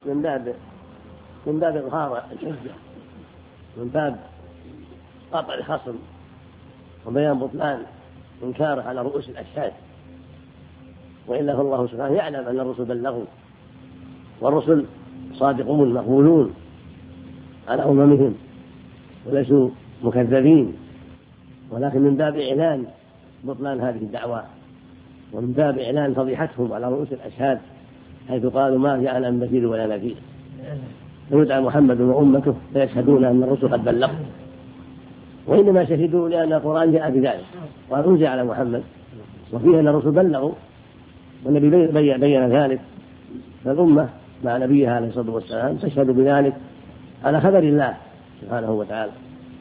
من باب إظهار الحجة، من باب قطع الخصم وبيان بطلان إنكاره على رؤوس الأشهاد. وإلا فالله سبحانه يعلم أن الرسل بلغوا، والرسل صادقون مقبولون على أممهم وليسوا مكذبين، ولكن من باب إعلان بطلان هذه الدعوة، ومن باب إعلان فضيحتهم على رؤوس الأشهاد حيث قالوا ما جاءنا من بشير ولا نذير. فيدعى محمد وأمته فيشهدون أن الرسل قد بلغوا، وإنما شهدوا لأن القرآن جاء بذلك وقد أنزل على محمد وفيه أن الرسل بلغوا، والنبي بين ذلك، فالأمة مع نبيها عليه الصلاة والسلام تشهد بذلك على خبر الله سبحانه وتعالى.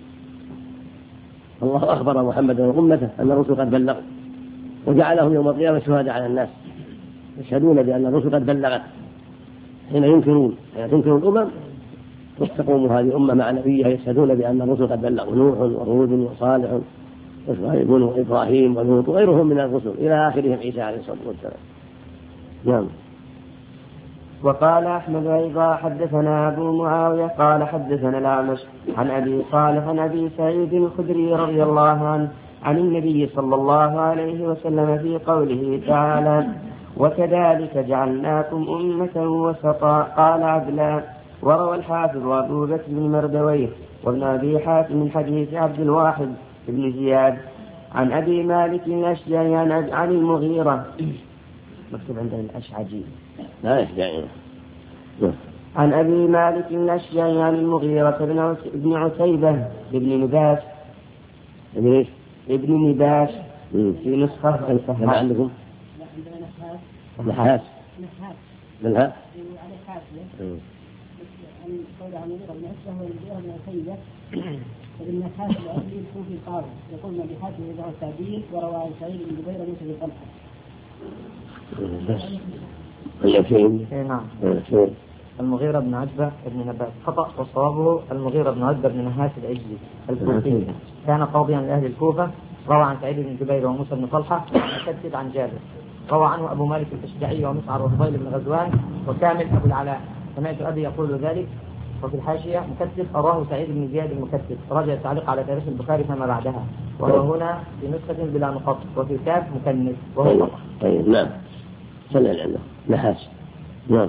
الله أخبر محمدا وأمته أن الرسل قد بلغوا، وجعلهم يوم القيامة شهداء على الناس، يشهدون بأن الرسل قد بلغت. حين تنكر الأمم تقوم هذه الأمة مع نبيها يشهدون بأن الرسل قد بلغوا، نوح وهود وصالح وشعيب وإبراهيم ولوط وغيرهم من الرسل إلى آخرهم عيسى عليه الصلاة والسلام. نعم. وقال أحمد أيضا حدثنا أبو معاوية قال حدثنا الأعمش عن أبي صالح عن أبي سعيد الخدري رضي الله عنه عن النبي صلى الله عليه وسلم في قوله تعالى: وكذلك جعلناكم أمة وسطا. قال عدلان. وروى الحافظ أبو بكر بن مردويه وابن أبي حاتم من حديث عبد الواحد بن زياد عن أبي مالك الأشجعي عن المغيرة، مكتوب عندنا الأشعجي، لا يشجعي، عن أبي مالك الأشجعي عن المغيرة بن عتيبة بن نباش ابن نباش في نسخة الصحيحة عندكم نحاس بالها قول عن المغيرة بن عتبة والمغيرة بن عتيبة والنحاس الأهلي الكوفي القاضي يقول من بحاته يدعو التعديل. وروى عن سعيد بن جبير موسى بن طلحة. نعم. المغيرة بن عتبة بن نباس خطأ، وصوابه المغيرة بن عتبة بن نحاس العجلي الكوفي، كان قاضيا لأهل الكوفة. روى عن سعيد بن جبير وموسى بن طلحة ومكتب عن جابر. روى عنه أبو مالك الأشجعي ومسعر وفضيل بن غزوان وكامل أبو العلاء. سمعت أبي يقول ذلك. وفي الحاشية مكتب أراه سعيد بن زياد المكتب، رجع التعليق على تاريخ البخاري فما بعدها، وهو هنا في نسخة بلا نقط وفي كاف مكنس وهو خطأ. طيب نعم. صلى الله عليه نحاس. نعم.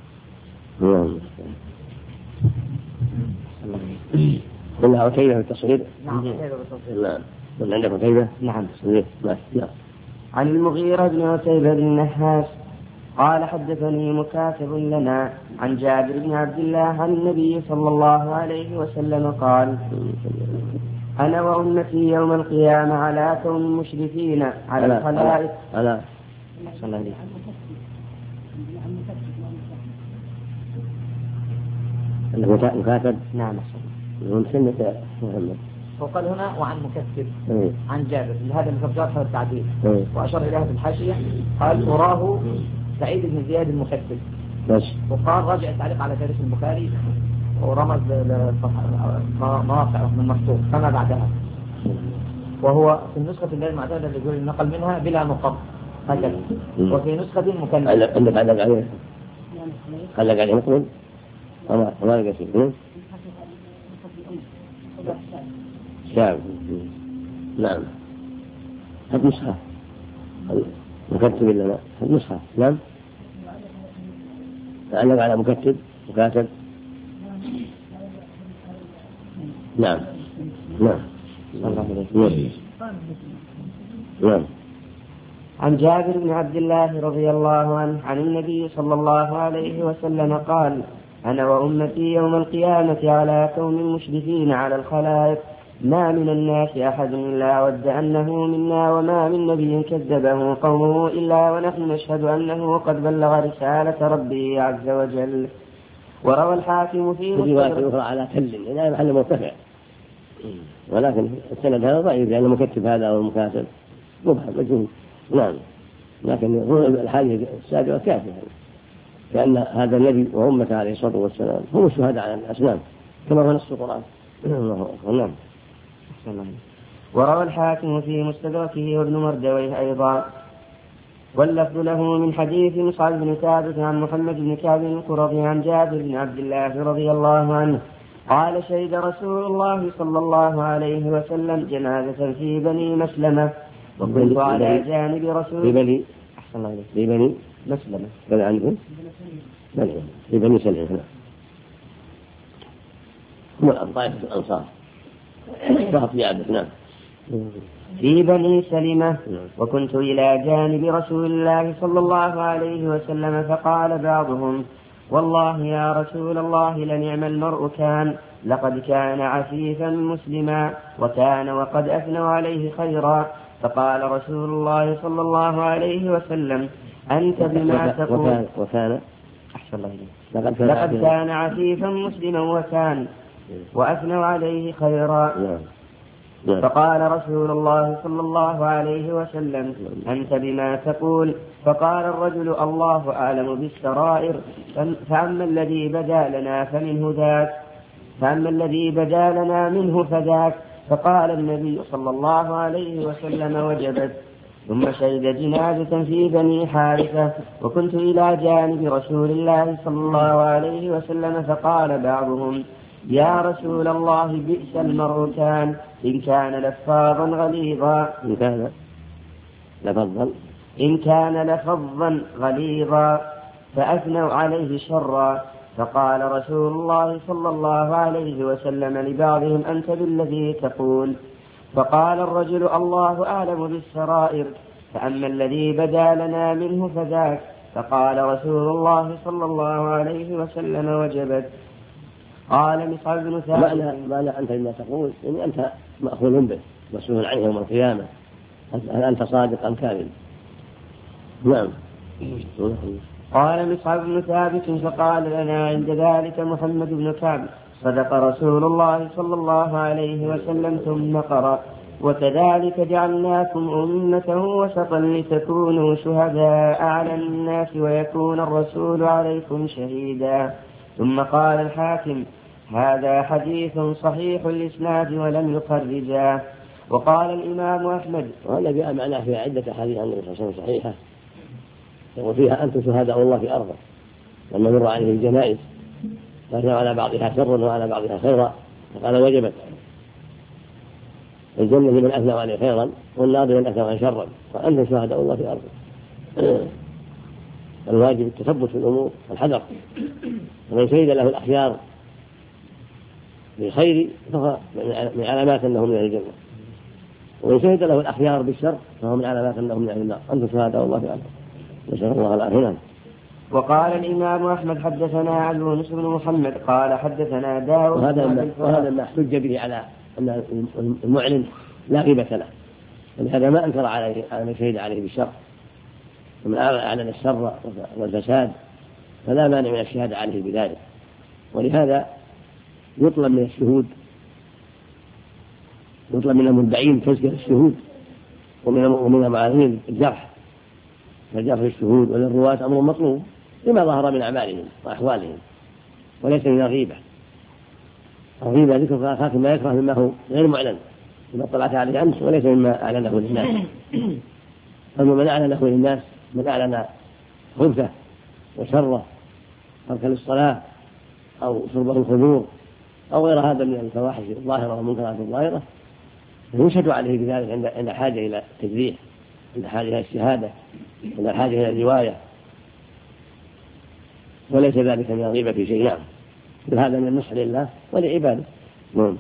قلنا عتيبة في التصغير. نعم عتيبة بالتصغير. نعم. قلنا عندك عتيبة. نعم. نعم. عن المغيرة بن عتيبة بن نحاس قال حدثني مكاتب لنا عن جابر بن عبد الله عن النبي صلى الله عليه وسلم قال: أنا وأمتي يوم القيامة على كون مشرفين على الخلائق. مكاتب. نعم. وقال هنا وعن مكتب عن جابر، لهذا المفجر هذا التعديل، وأشار إليها في الحاشية قال: أراه سعيد بن زياد المكتب بس. وقال راجع التعليق على تاريخ البخاري ورمز مواقع من مكتوب فما بعدها، وهو في النسخة اللي المعتادة اللي يقول النقل منها بلا نقط هكذا، وفي نسخة مكنسة. عندك عليه نقل وما يقصد شاب. نعم. هذه نسخة مكتب إلا لا هذه نسخة. نعم. تعلق على مكاتب. نعم. عن جابر بن عبد الله رضي الله عنه عن النبي صلى الله عليه وسلم قال: أنا وأمتي يوم القيامة على كون مشرفين على الخلائق، ما من الناس أحد إلا ود أنه منا، وما من نبي كذبه قومه إلا ونحن نشهد أنه قد بلغ رسالة ربه عز وجل. وروى الحاكم في رواية أخرى على كل إلى محل مرتفع، ولكن السند هذا ضعيف لأن المكتب هذا أو المكاتب مبهم مجهول. نعم. لكن الحديث السابقة كافية، لأن هذا النبي وأمته عليه الصلاة والسلام هم الشهداء على الأسنان كما هو نص القرآن. نعم. وروى الحاكم في مستدركه وابن مردويه أيضا واللفظ له من حديث مصعب بن ثابت عن محمد بن كعب القرظي عن جابر بن عبد الله رضي الله عنه قال شهد رسول الله صلى الله عليه وسلم جنازة في بني مسلمة وكنت على جانب رسول في بني مسلمة بل عنكم في بني سلمة هم طائفة الأنصار ضغط جابر. نعم. في بني سلمة وكنت إلى جانب رسول الله صلى الله عليه وسلم فقال بعضهم والله يا رسول الله لنعم المرء كان لقد كان عفيفا مسلما وكان وقد أثنوا عليه خيرا فقال رسول الله صلى الله عليه وسلم أنت بما تقول وكان أحسن الله إليك لقد كان عفيفا مسلما وكان وأثنوا عليه خيرا. فقال رسول الله صلى الله عليه وسلم أنت بما تقول فقال الرجل الله أعلم بالسرائر فأما الذي بدا لنا منه فذاك فقال النبي صلى الله عليه وسلم وجبت. ثم شهد جنازة في بني حارثة وكنت إلى جانب رسول الله صلى الله عليه وسلم فقال بعضهم يا رسول الله بئس المرء كان إن كان لفاظا غليظا إن كان لفظا غليظا فأثنوا عليه شرا. فقال رسول الله صلى الله عليه وسلم لبعضهم أنت بالذي تقول. فقال الرجل الله أعلم بالسرائر فأما الذي بدا لنا منه فذاك. فقال رسول الله صلى الله عليه وسلم وجبت. قال مصعب بن ثابت معنى أنت بما تقول يعني أنت مأخوذ به مسؤول عنه يوم القيامة هل أنت صادق أم كاذب. نعم. قال مصعب بن ثابت فقال لنا عند ذلك محمد بن كعب صدق رسول الله صلى الله عليه وسلم ثم قرأ وكذلك جعلناكم أمة وسطا لتكونوا شهداء على الناس ويكون الرسول عليكم شهيدا. ثم قال الحاكم هذا حديث صحيح الإسناد ولم يخرجاه. وقال الإمام أحمد وهذا جاء معناه في عدة أحاديث عن النبي صلى الله عليه وسلم صحيحة يقول فيها أنتم شهداء الله في أرضه لما مر عليه الجنائز فأثنوا على بعضها شرا وعلى بعضها خيرا فقال وجبت. الجنة لمن أثنوا عليه خيرا والنار لمن أثنوا عليه شرا وأنتم شهداء الله في أرضه. الواجب التثبت في الأمور والحذر ومن شهد له الأخيار بالخير فهو من علامات أنه من الجنة ومن شهد له الأخيار بالشر فهو من علامات أنه من النار. أنتم شهداء الله في أرضه نسأل الله العافية. وقال الإمام أحمد حدثنا عبد بن محمد قال حدثنا داود وهذا ما احتج به على أن المعلن لا غيبة له ولهذا ما أنكر عليه أن شهد عليه بالشر ومن أعلن الشر والفساد فلا مانع من الشهادة عليه بذلك. ولهذا يطلب من الشهود يطلب من المدعين تزكية الشهود ومن المعارضين الجرح فالجرح للشهود وللرواة أمر مطلوب لما ظهر من أعمالهم وأحوالهم وليس من الغيبة. الغيبة ذكر أخاك ما يكره مما هو غير معلن إذا اطلعت عليه أمس وليس مما أعلنه للناس. أما من أعلنه للناس من أعلن خبثه وشره ترك للصلاة أو شربه الخمور أو غير هذا من الفواحش الظاهرة والمنكرات الظاهرة يشهد عليه بذلك عند حاجة إلى التجريح عند حاجة إلى الشهادة عند حاجة إلى الرواية وليس ذلك من الغيبة في شيء. نعم هذا من النصح لله ولعباده. نعم.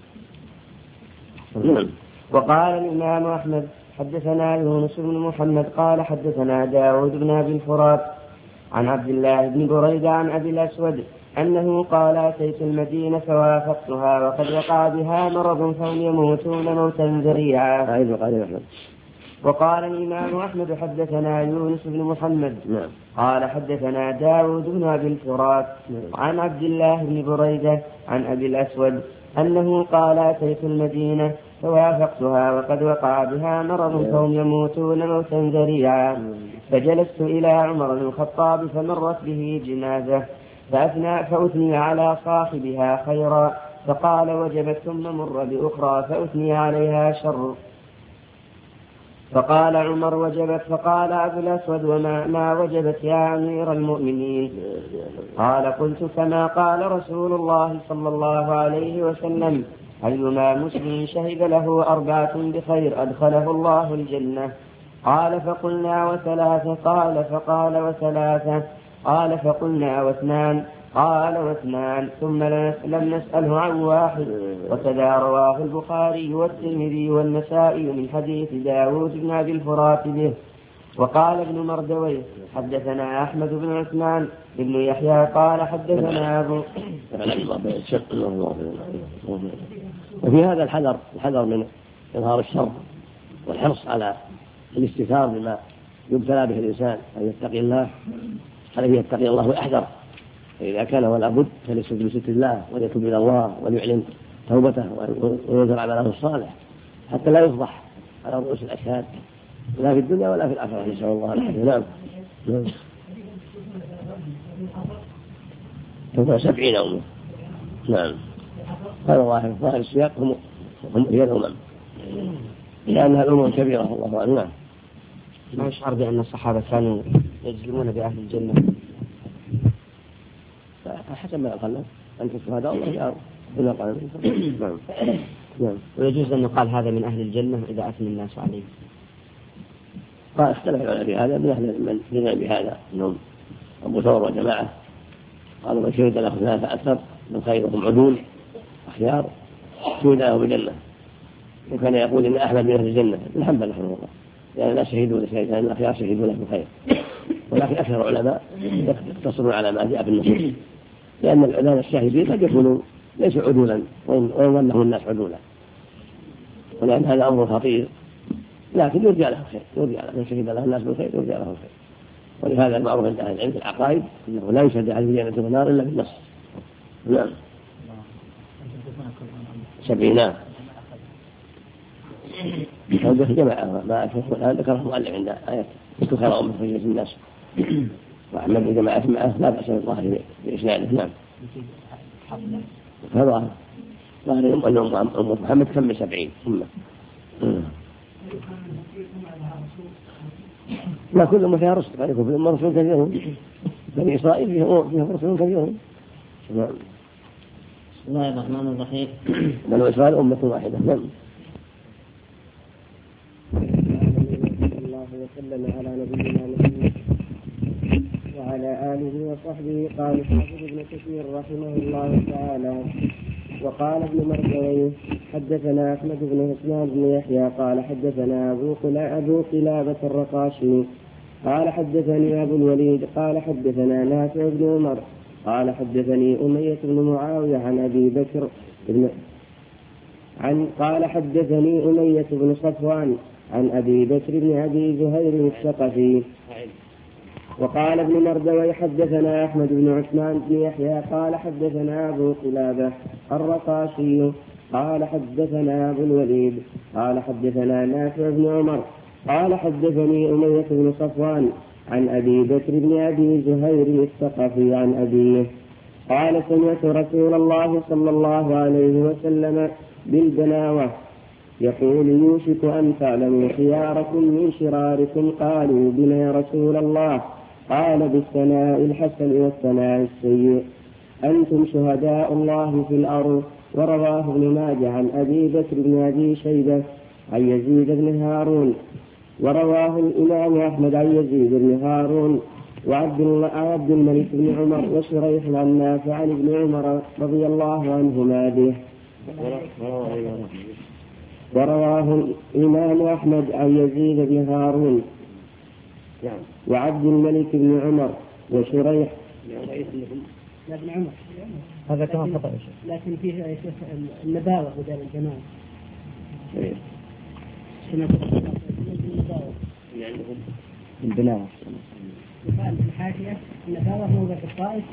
وقال الإمام أحمد حدثنا يونس بن محمد قال حدثنا داود بن أبي الفرات عن عبد الله بن بريدة عن أبي الأسود أنه قال أتيت المدينة فوافقتها وقد وقع بها مرض فهم يموتون موتا ذريعا. وقال الإمام أحمد حدثنا يونس بن محمد قال حدثنا داود بن أبي الفرات عن عبد الله بن بريدة عن أبي الأسود أنه قال أتيت المدينة فوافقتها وقد وقع بها مرض فهم يموتون موتا ذريعا فجلست إلى عمر بن الخطاب فمرت به جنازة فأثني على صاحبها خيرا فقال وجبت ثم مر بأخرى فأثني عليها شر فقال عمر وجبت. فقال أبو الأسود ما وجبت يا أمير المؤمنين؟ قال قلت كما قال رسول الله صلى الله عليه وسلم أيما مسلم شهد له 4 بخير أدخله الله الجنة. قال فقلنا وثلاثة؟ قال فقال وثلاثة. قال فقلنا واثنان؟ قال واثنان. ثم لم نسأله عن واحد. وكذا رواه البخاري والترمذي والنسائي من حديث داود بن أبي الفرات به. وقال ابن مردويه حدثنا أحمد بن عثمان بن يحيى قال حدثنا أبو. وفي هذا الحذر من إظهار الشر والحرص على الاستثار بما يبتلى به الإنسان أن يتقي الله، عليه يتقي الله ويحذر، فإذا كان ولا بد فليسجد بستر الله وليتوب إلى الله وليعلن توبته وينذر عمله الصالح حتى لا يفضح على رؤوس الأشهاد لا في الدنيا ولا في الآخرة، نسأل الله العافية. نعم. 70 أمة. نعم. هذا ظاهر السياق هي الأمم لأنها الأمم كبيرة الله أعلم. نعم. ما يشعر بأن الصحابة كانوا يجزمون بأهل الجنة؟ حسب ما يقال أنت الشهداء الله يعلم بما قال. نعم. ويجوز أن يقال هذا من أهل الجنة إذا أثنى الناس عليه؟ قال اختلف العلماء بهذا، من أهل من بهذا أنهم أبو ثور وجماعة قالوا من شهد له 3 أكثر من خيرهم عدول أخيار شهد له بالجنة. وكان يقول إن أحمد من أهل الجنة ابن حنبل رحمه الله، يعني لا شهدوا لشيء، لأن الأخيار شهدوا له بالخير. ولكن أكثر العلماء يقتصرون على ما جاء في النصوص، لأن العلماء الشاهدين قد يكونوا ليسوا عدولا وإن ظنهم الناس عدولا، ولأن هذا أمر خطير، لكن يرجع له الخير، يرجع له من شهد له الناس بالخير يرجع له الخير. ولهذا المعروف عند أهل العلم في العقائد أنه لا يشهد أحد بالجنة والنار إلا بالنص. نعم. 70. هذا جماعة ما أشوف الآن ذكره المؤلف عند آية كنت خير أمة خرجت الناس، وأحمد بجماعة معه لا بأس بالظاهر بإسناده. نعم. هذا ظاهر أم محمد كم 70 أمة. لا كل أمة فيها رسل، فيكون في أمة رسل كثيرون، بني إسرائيل فيها رسل كثيرون. نعم. بسم الله الرحمن الرحيم. بنو إسرائيل أمة واحدة. نعم. الله وسلم على نبينا محمد وعلى آله وصحبه. قال الحافظ ابن كثير رحمه الله تعالى وقال ابن مردويه حدثنا أحمد بن عثمان بن يحيى قال حدثنا أبو قلابة الرقاشي قال حدثني أبو الوليد قال حدثنا نافع بن عمر قال حدثني أمية بن معاوية عن أبي بكر قال حدثني أمية بن صفوان عن أبي بكر بن أبي زهير الثقفي. وقال ابن مردوي حدثنا أحمد بن عثمان بن يحيى قال حدثنا أبو قلابة الرقاشي قال حدثنا أبو الوليد قال حدثنا نافع بن عمر قال حدثني أمية بن صفوان عن أبي بكر بن أبي زهير الثقفي عن أبيه قال سمعت رسول الله صلى الله عليه وسلم بالبناوة يقول يوشك أن تعلموا خياركم من شراركم. قالوا بنا يا رسول الله؟ قال بالثناء الحسن والثناء السيء. أنتم شهداء الله في الأرض. ورواه ابن ماجه عن أبي بكر بن أبي شيبة عن يزيد بن هارون. ورواه الإمام أحمد عن يزيد بن هارون وعبد الملك بن عمر وشريح عن نافع عن ابن عمر رضي الله عنهما به. ورواه الإمام أحمد عن يزيد بن هارون وعبد الملك بن عمر وشريح. لا بن عمر هذا كمان خطأ، لكن فيه النباوة بدل الجماعة. البناوة يقال في الحاشية النباوة موضع الطائف.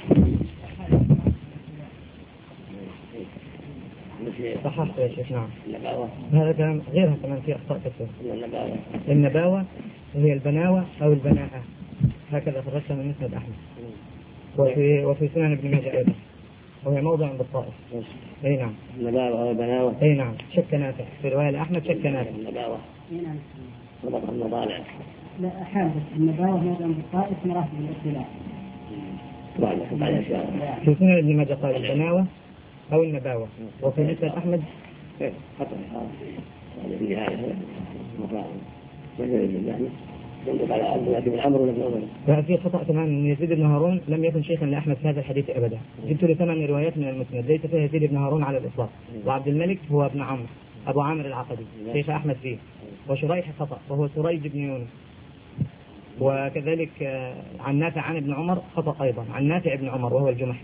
صححت يا شيخ. نعم. هذا كلام غيرها كمان في أخطاء كثيرة. النباوة هي البناوة أو البناءة، هكذا فرشها من مسند أحمد. وفي سنن ابن ماجه أيضا، وهي موضع عند الطائف. أي نعم. النباوة أو البناوة. أي نعم. شك نافع في رواية أحمد، شك نافع. النباوة. طبقة المضالع. لا حال النباوة ما دام بالطائف مراتب الاختلاف. في سنن ابن ماجه قال البناوة أو النباوة، وفي مسند أحمد خطأ هذا في نهاية ففي خطأ كمان من يزيد بن هارون لم يكن شيخا لأحمد في هذا الحديث أبدا. جبت له 8 روايات من المسند ليس فيها يزيد بن هارون على الإطلاق، وعبد الملك هو ابن عمرو أبو عامر العقدي شيخ أحمد فيه، وشريح خطأ وهو سريج بن يونس، وكذلك عن نافع عن ابن عمر خطأ أيضا عن نافع ابن عمر وهو الجمحي.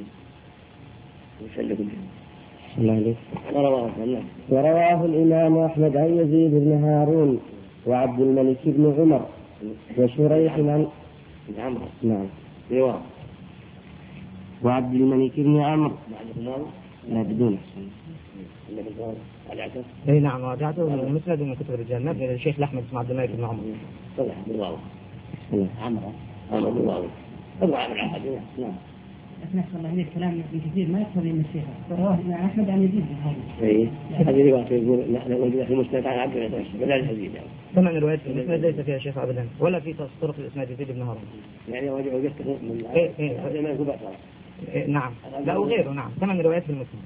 ورواه الإمام أحمد عن يزيد بن هارون وعبد الملك بن عمر وشريح عن نعم وعبد الملك بن عمرو لا بدون اي نعم راجعته من المسند ومن كتب الرجال نبني للشيخ احمد بن عبد الملك بن عمر صلح بالواو عمرو بالواو ابو عامر العقدي. نعم نحصل الله عليه كلام ابن كثير ما يكتب من الشيخ رواه الإمام أحمد عن يزيد بن هارون. اي هذه رواية يقول نحن في المسند عن عبد الله بدل الحديث يعني 8 روايات في المسند ليس فيها شيخ أبدا ولا في طرق الإسناد يزيد بن هارون يعني وجدته من ما يكون بأسرع. نعم لا وغيره نعم 8 روايات في المسند.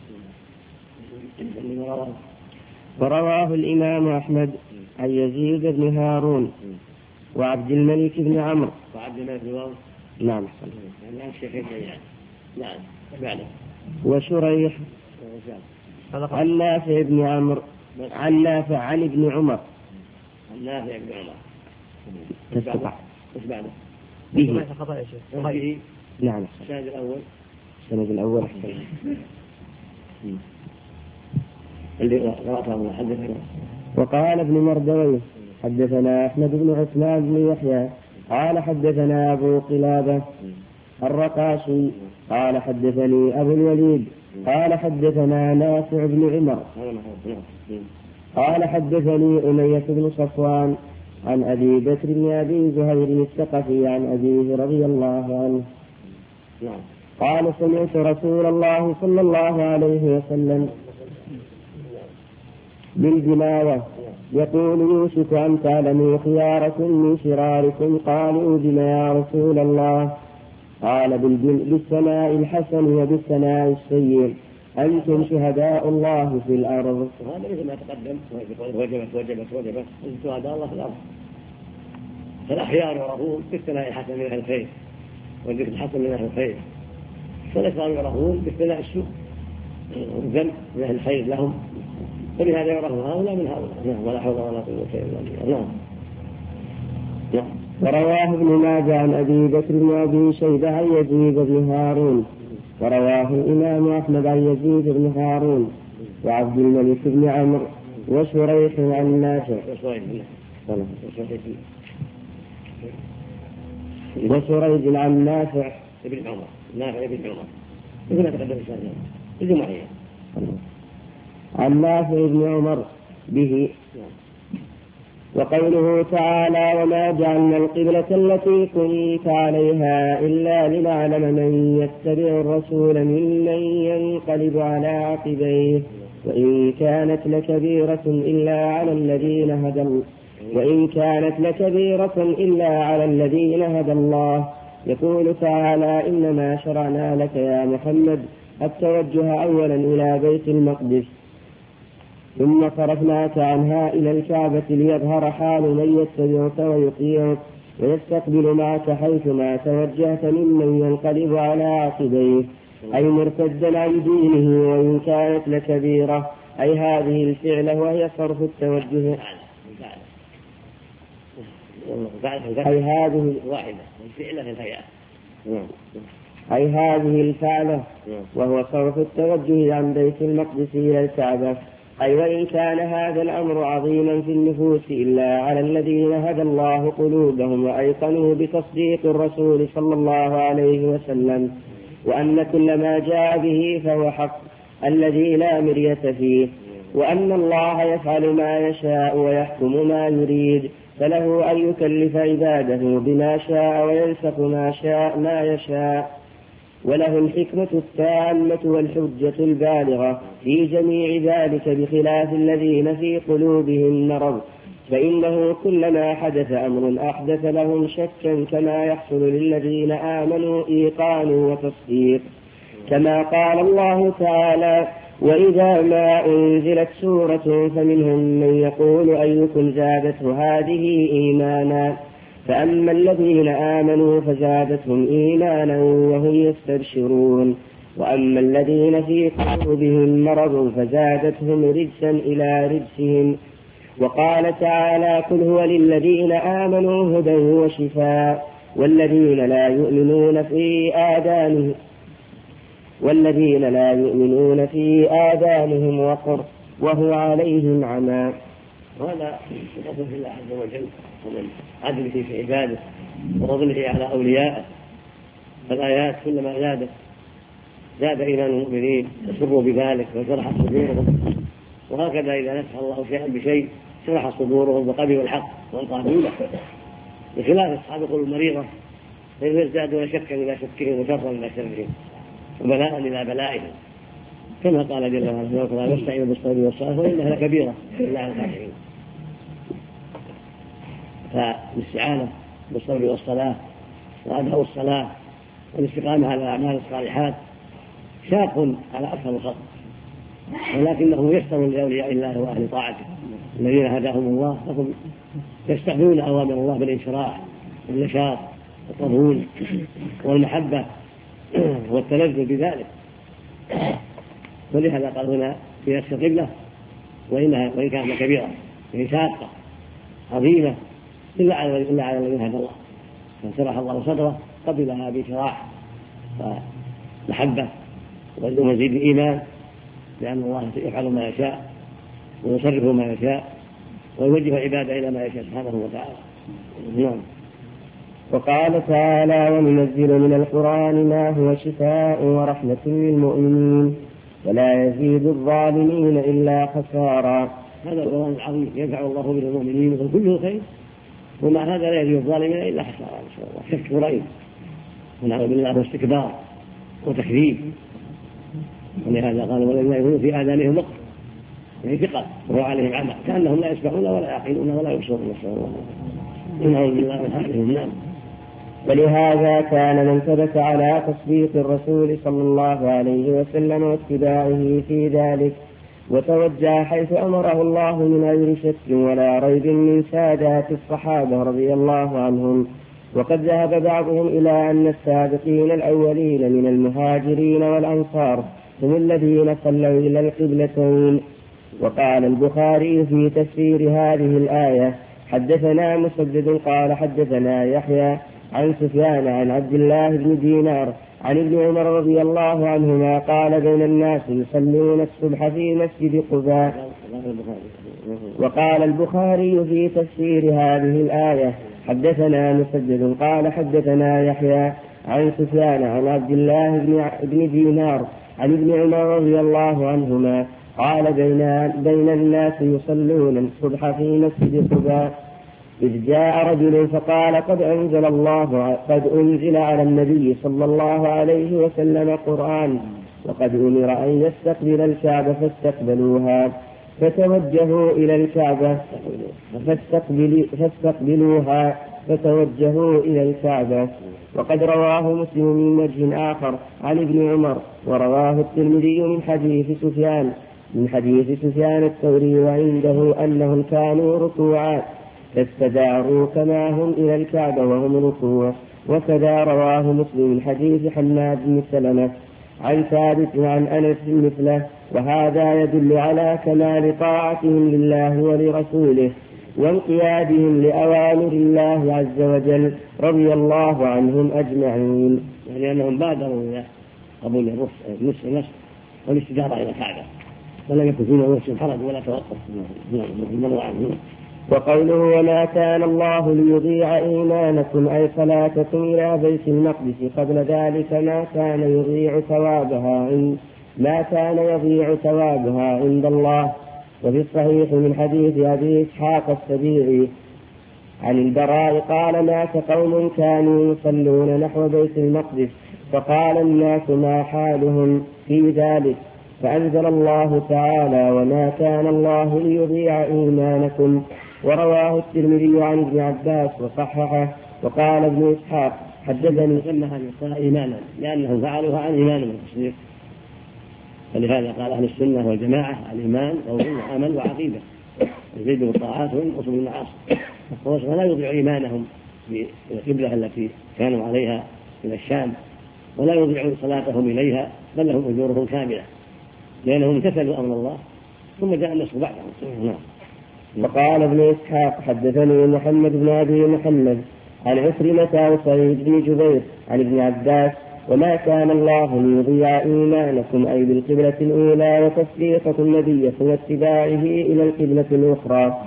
ورواه الإمام أحمد عن يزيد بن هارون وعبد الملك بن عمرو وعبد الملك بن عمرو نعم يعني الشيخين يعني نعم فعلا وشريح عن نافع بن عمرو عن نافع عن ابن عمر عن نافع بن عمر تستطع ايش بعده به خطأ يا شيخ به نعم السند الأول اللي قرأته من حدثنا. وقال ابن مردويه حدثنا أحمد بن عثمان بن يحيى قال حدثنا أبو قلابة الرقاشي قال حدثني أبو الوليد قال حدثنا نافع بن عمر قال حدثني أمية بن صفوان عن أبي بكر بن أبي زهير الثقفي عن أبيه رضي الله عنه قال سمعت رسول الله صلى الله عليه وسلم بالجناوة يقول يوشك أن تعلموا خياركم من شراركم قالوا بما يا رسول الله قال بالثناء الحسن وبالثناء السيء أنتم شهداء الله في الأرض. وهذا مثل ما تقدم وجبت شهداء الله في الأرض. فالأخيار يعرفون بالثناء الحسن من أهل الخير والذكر الحسن من أهل الخير، فالأشرار يعرفون بالثناء السوء والذنب من أهل الخير لهم، فلهذا يعرفون هؤلاء من هؤلاء. ولا حول ولا قوة إلا بالله. ورواه ابن ماجه عن أبي بكر بن أبي شيبة عن يزيد بن هارون ورواه الإمام أحمد عن يزيد بن هارون وعبد الملك بن عمرو وشريح عن نافع وشريح عن نافع ابن عمر مثل ما تقدم الشهادة عن نافع بن عمر به. وقوله تعالى وما جعلنا القبلة التي كنت عليها إلا لنعلم من يتبع الرسول ممن ينقلب على عقبيه وإن كانت لكبيرة إلا على الذين هدى الله. يقول تعالى إنما شرعنا لك يا محمد التوجه أولا إلى بيت المقدس ثم صرفناك عنها إلى الكعبة ليظهر حال من يتبعك ويطيعك ويستقبل معك حيثما توجهت ممن ينقلب على عقبيه أي مرتدا عن دينه وإن كانت لكبيرة أي هذه الفعلة وهي صرف التوجه أي هذه الفعلة وهو صرف التوجه عن بيت المقدس إلى الكعبة. أي وإن كان هذا الأمر عظيما في النفوس إلا على الذين هدى الله قلوبهم وأيقنوا بتصديق الرسول صلى الله عليه وسلم وأن كل ما جاء به فهو حق الذي لا مرية فيه وأن الله يفعل ما يشاء ويحكم ما يريد فله أن يكلف عباده بما شاء وينسخ ما يشاء وله الحكمة التامة والحجة البالغة في جميع ذلك بخلاف الذين في قلوبهم مرض فإنه كلما حدث أمر أحدث لهم شكا كما يحصل للذين آمنوا إيقان وتصديق، كما قال الله تعالى: وإذا ما أنزلت سورة فمنهم من يقول أيكم زادته هذه إيمانا، فأما الذين آمنوا فزادتهم إيمانا وهم يستبشرون، وأما الذين في قلوبهم مرض فزادتهم رجسا إلى رجسهم. وقال تعالى: قل هو للذين آمنوا هدى وشفاء والذين لا يؤمنون في آذانهم وقر وهو عليهم عمى. وهذا يقول في الله عز وجل ومن عدله في عباده وفضله على أوليائه. فالآيات كلما زاد إيمان المؤمنين وسروا بذلك وشرح صدورهم، وهكذا إذا نفع الله شيئا بشيء شرح صدورهم وقبلوا الحق وانقادوا بخلاف أصحاب القلوب المريضة فإن يزدادون شكا إلى شكهم وشرا إلى شرهم وبلاء إلى بلائهم، كما قال جل وعلا: واستعينوا بالصبر والصلاة وإنها لكبيرة إلا على الخاشعين. فالاستعانة بالصبر والصلاة وأداء الصلاة والاستقامة على الأعمال الصالحات شاق على أكثر الخلق، ولكنه يسر لأولياء الله وأهل طاعته الذين هداهم الله، فهم يستقبلون أوامر الله بالانشراح والنشاط والقبول والمحبة والتلذذ بذلك. ولهذا قال هنا في نفس القبلة: وإن كانت كبيرة، هي شاقة عظيمة إلا على الذين هدى الله، فانشرح الله صدره قبلها بشراح ومحبة ومزيد إيمان، لأن الله يفعل ما يشاء ويصرف ما يشاء ويوجه عباده إلى ما يشاء سبحانه وتعالى. نعم. وقال تعالى: وننزل من القرآن ما هو شفاء ورحمة للمؤمنين ولا يزيد الظالمين إلا خسارا. هذا القرآن العظيم ينفع الله به المؤمنين وكله خير، ومع هذا لا يزيد الظالمين إلا خسارا. إن شاء الله شك وريب ونعوذ بالله واستكبار وتكذيب. ولهذا قال: والذين يكونون في آذانهم وقر، يعني ثقل وهو عليهم عمى كأنهم لا يسمعون ولا يعقلون ولا يبصرون. نعوذ بالله من حالهم. نعم. ولهذا كان من ثبت على تصديق الرسول صلى الله عليه وسلم واتباعه في ذلك وتوجه حيث أمره الله من غير شك ولا ريب من سادات الصحابة رضي الله عنهم. وقد ذهب بعضهم إلى أن السابقين الأولين من المهاجرين والأنصار هم الذين صلوا إلى القبلتين. وقال البخاري في تفسير هذه الآية: حدثنا مسدد قال حدثنا يحيى عن سفيان عن عبد الله بن دينار عن ابن عمر رضي الله عنهما قال: بين الناس يصلون الصبح في مسجد قباء. وقال البخاري في تفسير هذه الآية: حدثنا مسدد قال حدثنا يحيى عن سفيان عن عبد الله بن دينار عن ابن عمر رضي الله عنهما قال: بين الناس يصلون الصبح في مسجد قباء إذ جاء رجل فقال: قد أنزل على النبي صلى الله عليه وسلم قرآن وقد أمر أن يستقبل الكعبة فاستقبلوها فتوجهوا إلى الكعبة فتوجهوا إلى الكعبة. وقد رواه مسلم من وجه آخر عن ابن عمر، ورواه الترمذي من حديث سفيان الثوري، وعنده أنهم كانوا ركوعا فاستداروا كما هم إلى الكعبة وهم ركوع. وكذا رواه مسلم من حديث حماد بن سلمة عن ثابت عن أنس مثله. وهذا يدل على كمال طاعتهم لله ولرسوله وانقيادهم لأوامر الله عز وجل رضي الله عنهم أجمعين، يعني أنهم بادروا إلى قبول النصر والاستدارة إلى الكعبة ولم يكن فيهم نفس حرج ولا توقف. وقوله: وما كان الله ليضيع إيمانكم أي صلاتكم إلى بيت المقدس قبل ذلك ما كان يضيع ثوابها عند الله. وفي الصحيح من حديث أبي إسحاق السبيعي عن البراء قال: مات قوم كانوا يصلون نحو بيت المقدس فقال الناس: ما حالهم في ذلك؟ فأنزل الله تعالى: وما كان الله ليضيع إيمانكم ورواه الترمذي عن ابن عباس وصححه. وقال ابن إسحاق حدثني سمها النساء إيمانا لأنهم فعلوها عن إيمان والتصديق، فلهذا قال أهل السنة والجماعة الإيمان قول وعمل وعقيدة يزيد بالطاعات وينقص بالمعاصي، ولا يضيع إيمانهم بالقبلة التي كانوا عليها إلى الشام، ولا يضيع صلاتهم إليها، بل لهم أجورهم كاملة لأنهم امتثلوا أمر الله ثم جاء النصر بعدهم. وقال ابن إسحاق حدثني محمد بن أبي محمد عن عكرمة وسعيد بن جبير عن ابن عباس وما كان الله ليضيع إيمانكم أي بالقبلة الأولى وتصديقكم نبيكم واتباعه إلى القبلة الأخرى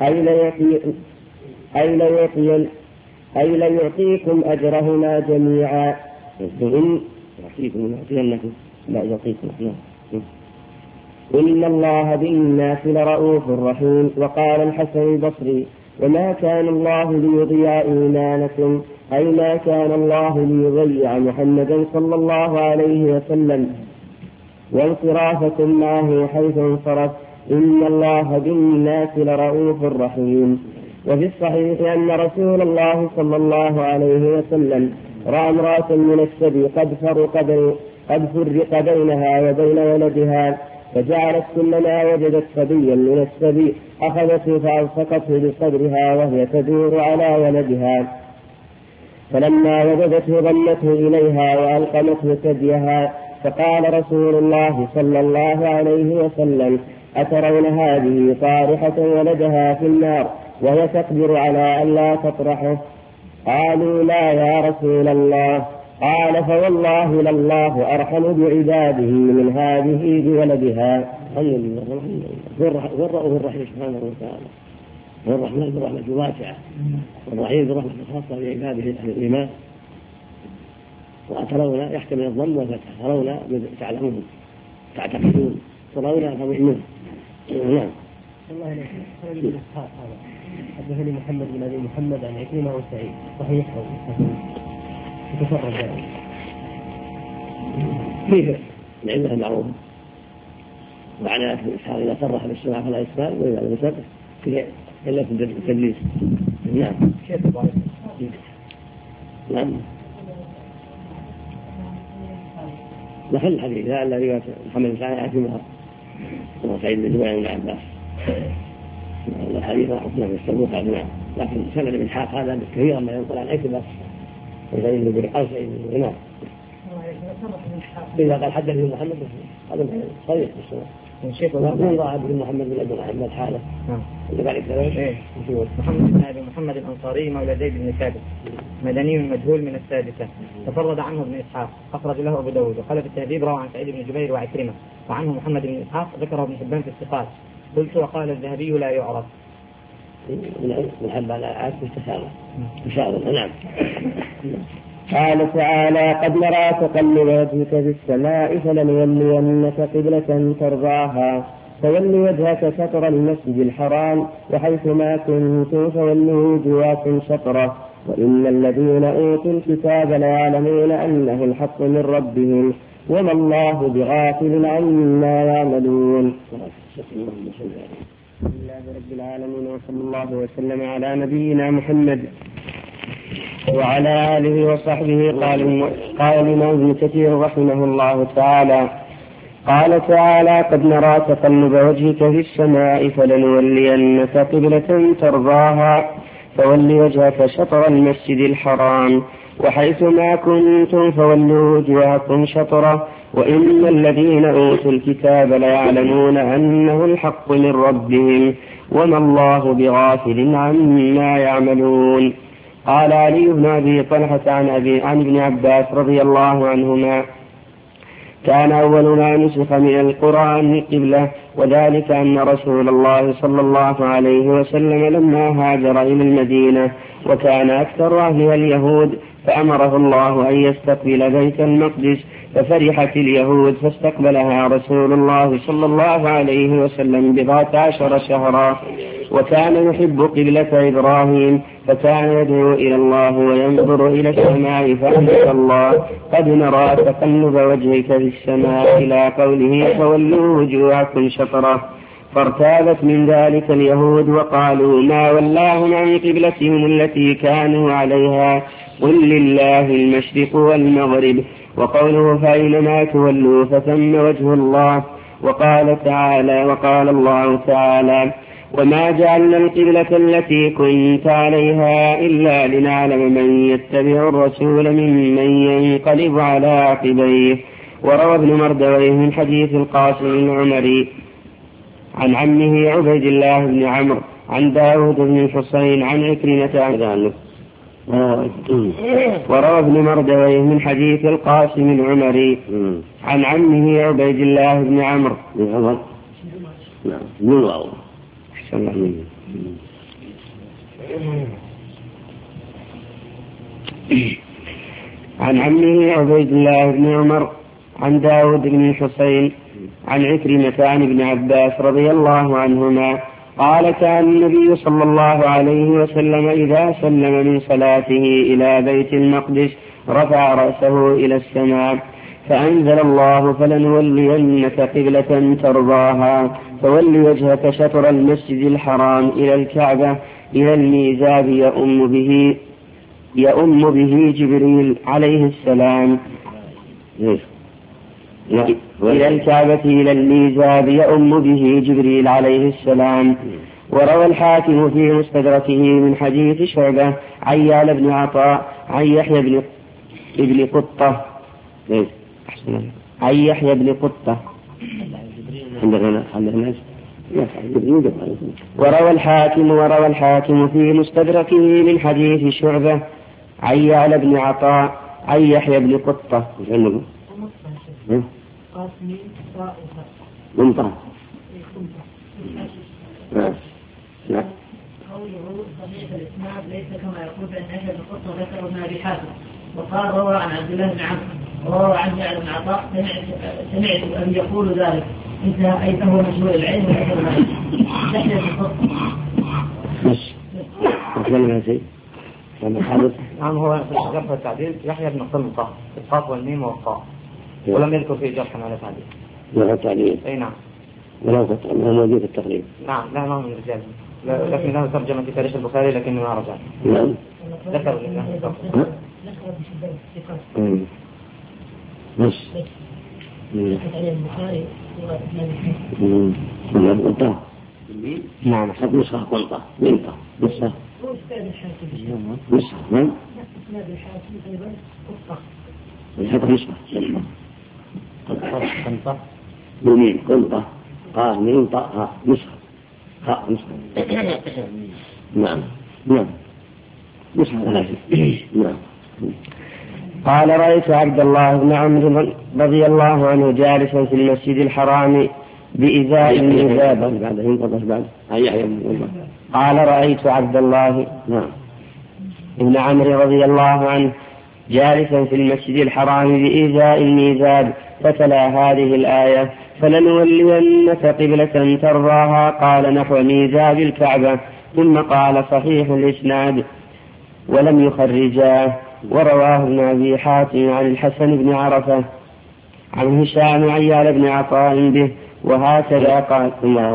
أي ليعطيكم أجرهما جميعا. إن الله بالناس لرؤوف رحيم. وقال الحسن البصري وما كان الله ليضيع إيمانكم أي ما كان الله ليضيع محمدا صلى الله عليه وسلم وانصرافكم معه حيث انصرف. إن الله بالناس لرؤوف رحيم. وفي الصحيح أن رسول الله صلى الله عليه وسلم رأى امرأة من السبي قد فرق بينها وبين ولدها، فجعلت كلما وجدت صبيا من السبي أخذته فألصقته بصدرها وهي تدور على ولدها، فلما وجدته ضمته إليها وألقمته ثديها. فقال رسول الله صلى الله عليه وسلم أترون هذه طارحة ولدها في النار وهي تقدر على أن لا تطرحه؟ قالوا لا يا رسول الله. قال فوالله لله أرحم بعباده من هذه بولدها. هو الرؤوف الرحيم سبحانه وتعالى، هو الرحمن برحمة واسعة، والرحيم برحمة خاصة بعباده أهل الإيمان. وترون يحتمل الظن والفتح، ترون تعلمون تعتقدون، ترون تؤمنون. نعم. الله يسلمك. حدثني محمد بن أبي محمد عن عكرمة وسعيد صحيح أو يتفرد ذلك فيه العلة المعروفة، وعلى الإسحاق إذا صرح بالسماع فلا إسلام، وإذا لم يصرح فيه إلا في التدليس. نعم. نعم. نخل الحديث لعل رواية محمد بن سعيد يعتمها وسعيد بن جبير بن عباس الحديث حكمه في السبوق نعم، لكن سند بن إسحاق هذا كثيرا ما ينقل عن عكرمة وسعيد بن جبير أو سعيد بن جبير. إذا قال حدثني محمد هذا صحيح في السنة. من ضاع بن محمد بن أبي محمد حاله. محمد بن أبي محمد الأنصاري مولى زيد بن ثابت مدني مجهول من السادسة، تفرد عنه ابن إسحاق أخرج له أبو داود. وقال في التهذيب روى عن سعيد بن جبير وعكرمة، وعنه محمد بن إسحاق ذكره ابن حبان في الثقات. قلت وقال الذهبي لا يعرف. من حبان عاد مستشارة. نعم. قال تعالى قد نرى تقلب وجهك في السماء فلنولينك قبلة ترضاها فول وجهك شطر المسجد الحرام وحيثما كنتم فولوا وجوهكم شطره وإن الذين أوتوا الكتاب ليعلمون أنه الحق من ربهم وما الله بغافل عما يعملون. بسم الله رب العالمين وصلى الله وسلم على نبينا محمد وعلى آله وصحبه. قال الإمام ابن كثير رحمه الله تعالى قال تعالى قد نرى تقلب وجهك في السماء فلنولينك قبلة ترضاها فول وجهك شطر المسجد الحرام وحيثما كنتم فولوا وجوهكم شطره وإن الذين أوتوا الكتاب ليعلمون أنه الحق من ربهم وما الله بغافل عما يعملون. قال علي بن أبي طلحة عن ابن عباس رضي الله عنهما كان أول ما نسخ من القرآن قبلة وذلك أن رسول الله صلى الله عليه وسلم لما هاجر إلى المدينة وكان أكثر أهلها اليهود فأمره الله أن يستقبل بيت المقدس ففرحت اليهود فاستقبلها رسول الله صلى الله عليه وسلم 14 شهرا وكان يحب قبلة إبراهيم فكان يدعو إلى الله وينظر إلى السماء فأنزل الله قد نرى تقلب وجهك في السماء إلى قوله فولوا وجوهكم شطره فارتابت من ذلك اليهود وقالوا ما ولاهم عن قبلتهم التي كانوا عليها قل لله المشرق والمغرب. وقوله فأينما تولوا فثم وجه الله. وقال الله تعالى وما جعلنا القبلة التي كنت عليها إلا لنعلم من يتبع الرسول ممن ينقلب على عقبيه. وروى ابن مردويه من حديث القاسم العمري عن عمه عبيد الله بن عمرو عن داود بن الحصين عن عكرمة عن ذلك. وروى ابن مردويه من حديث القاسم العمري عن عمه عبيد الله بن عمرو عن عمه عبيد الله بن عمر عن داود بن الحصين عن عكرمة عن ابن عباس رضي الله عنهما قال كان النبي صلى الله عليه وسلم إذا سلم من صلاته إلى بيت المقدس رفع رأسه إلى السماء فأنزل الله فلنولينك قبلة ترضاها فول وجهك شطر المسجد الحرام إلى الكعبة إلى الميزاب يؤم به جبريل عليه السلام إلى الكعبة إلى الميزاب يؤم به جبريل عليه السلام. وروى الحاكم في مستدركه من حديث شعبة عن يعلى بن عطاء عن يحيى بن قطة عن يحيى بن قطة وروى الحاكم في مستدركه من حديث شعبة عن يعلى بن عطاء عن يحيى بن قطة منطقة. لا. قوله صحيح الإسناد ليس كما يقول بأن يحيى بن قطة ذكر ابن أبي حاتم وقال روى عن عبد الله بن عمرو وروى عن يعلى بن عطاء سمعت أن يقول ذلك انتهى أي فهو مشهور العلم وليس المعنى. يحيى بن قطة. بس. أتكلم شيء. نعم هو في الجرح والتعديل يحيى بن قطة القاف والميم والطاء ولم يذكر فيه جرح ولا تعديل. لا تعديل. أي نعم. ولا موجود في التقريب. نعم لا ما هو من الرجال لكن له ترجمة في تاريخ البخاري لكنه ما رجع. نعم. ذكر له. بس. قنطة. نعم حد نسخة قنطة منطة نسخة. نسخة نعم. الحق نسخة قنطة. يمين قنطة قاف ميم طاء ها نسخة ها نسخة. نعم نعم نسخة نعم. قال رأيت عبد الله بن عمرو رضي الله عنه جالسا في المسجد الحرام بإزاء الميزاب. قال رأيت عبد الله بن عمرو رضي الله عنه جالسا في المسجد الحرام بإزاء الميزاب فتلا هذه الآية فلنولينك قبلة ترضاها قال نحو ميزاب الكعبة ثم قال صحيح الإسناد ولم يخرجاه. ورواه ابن أبي حاتم عن الحسن بن عرفة عن هشام عن يعلى بن عطاء به وهكذا قال.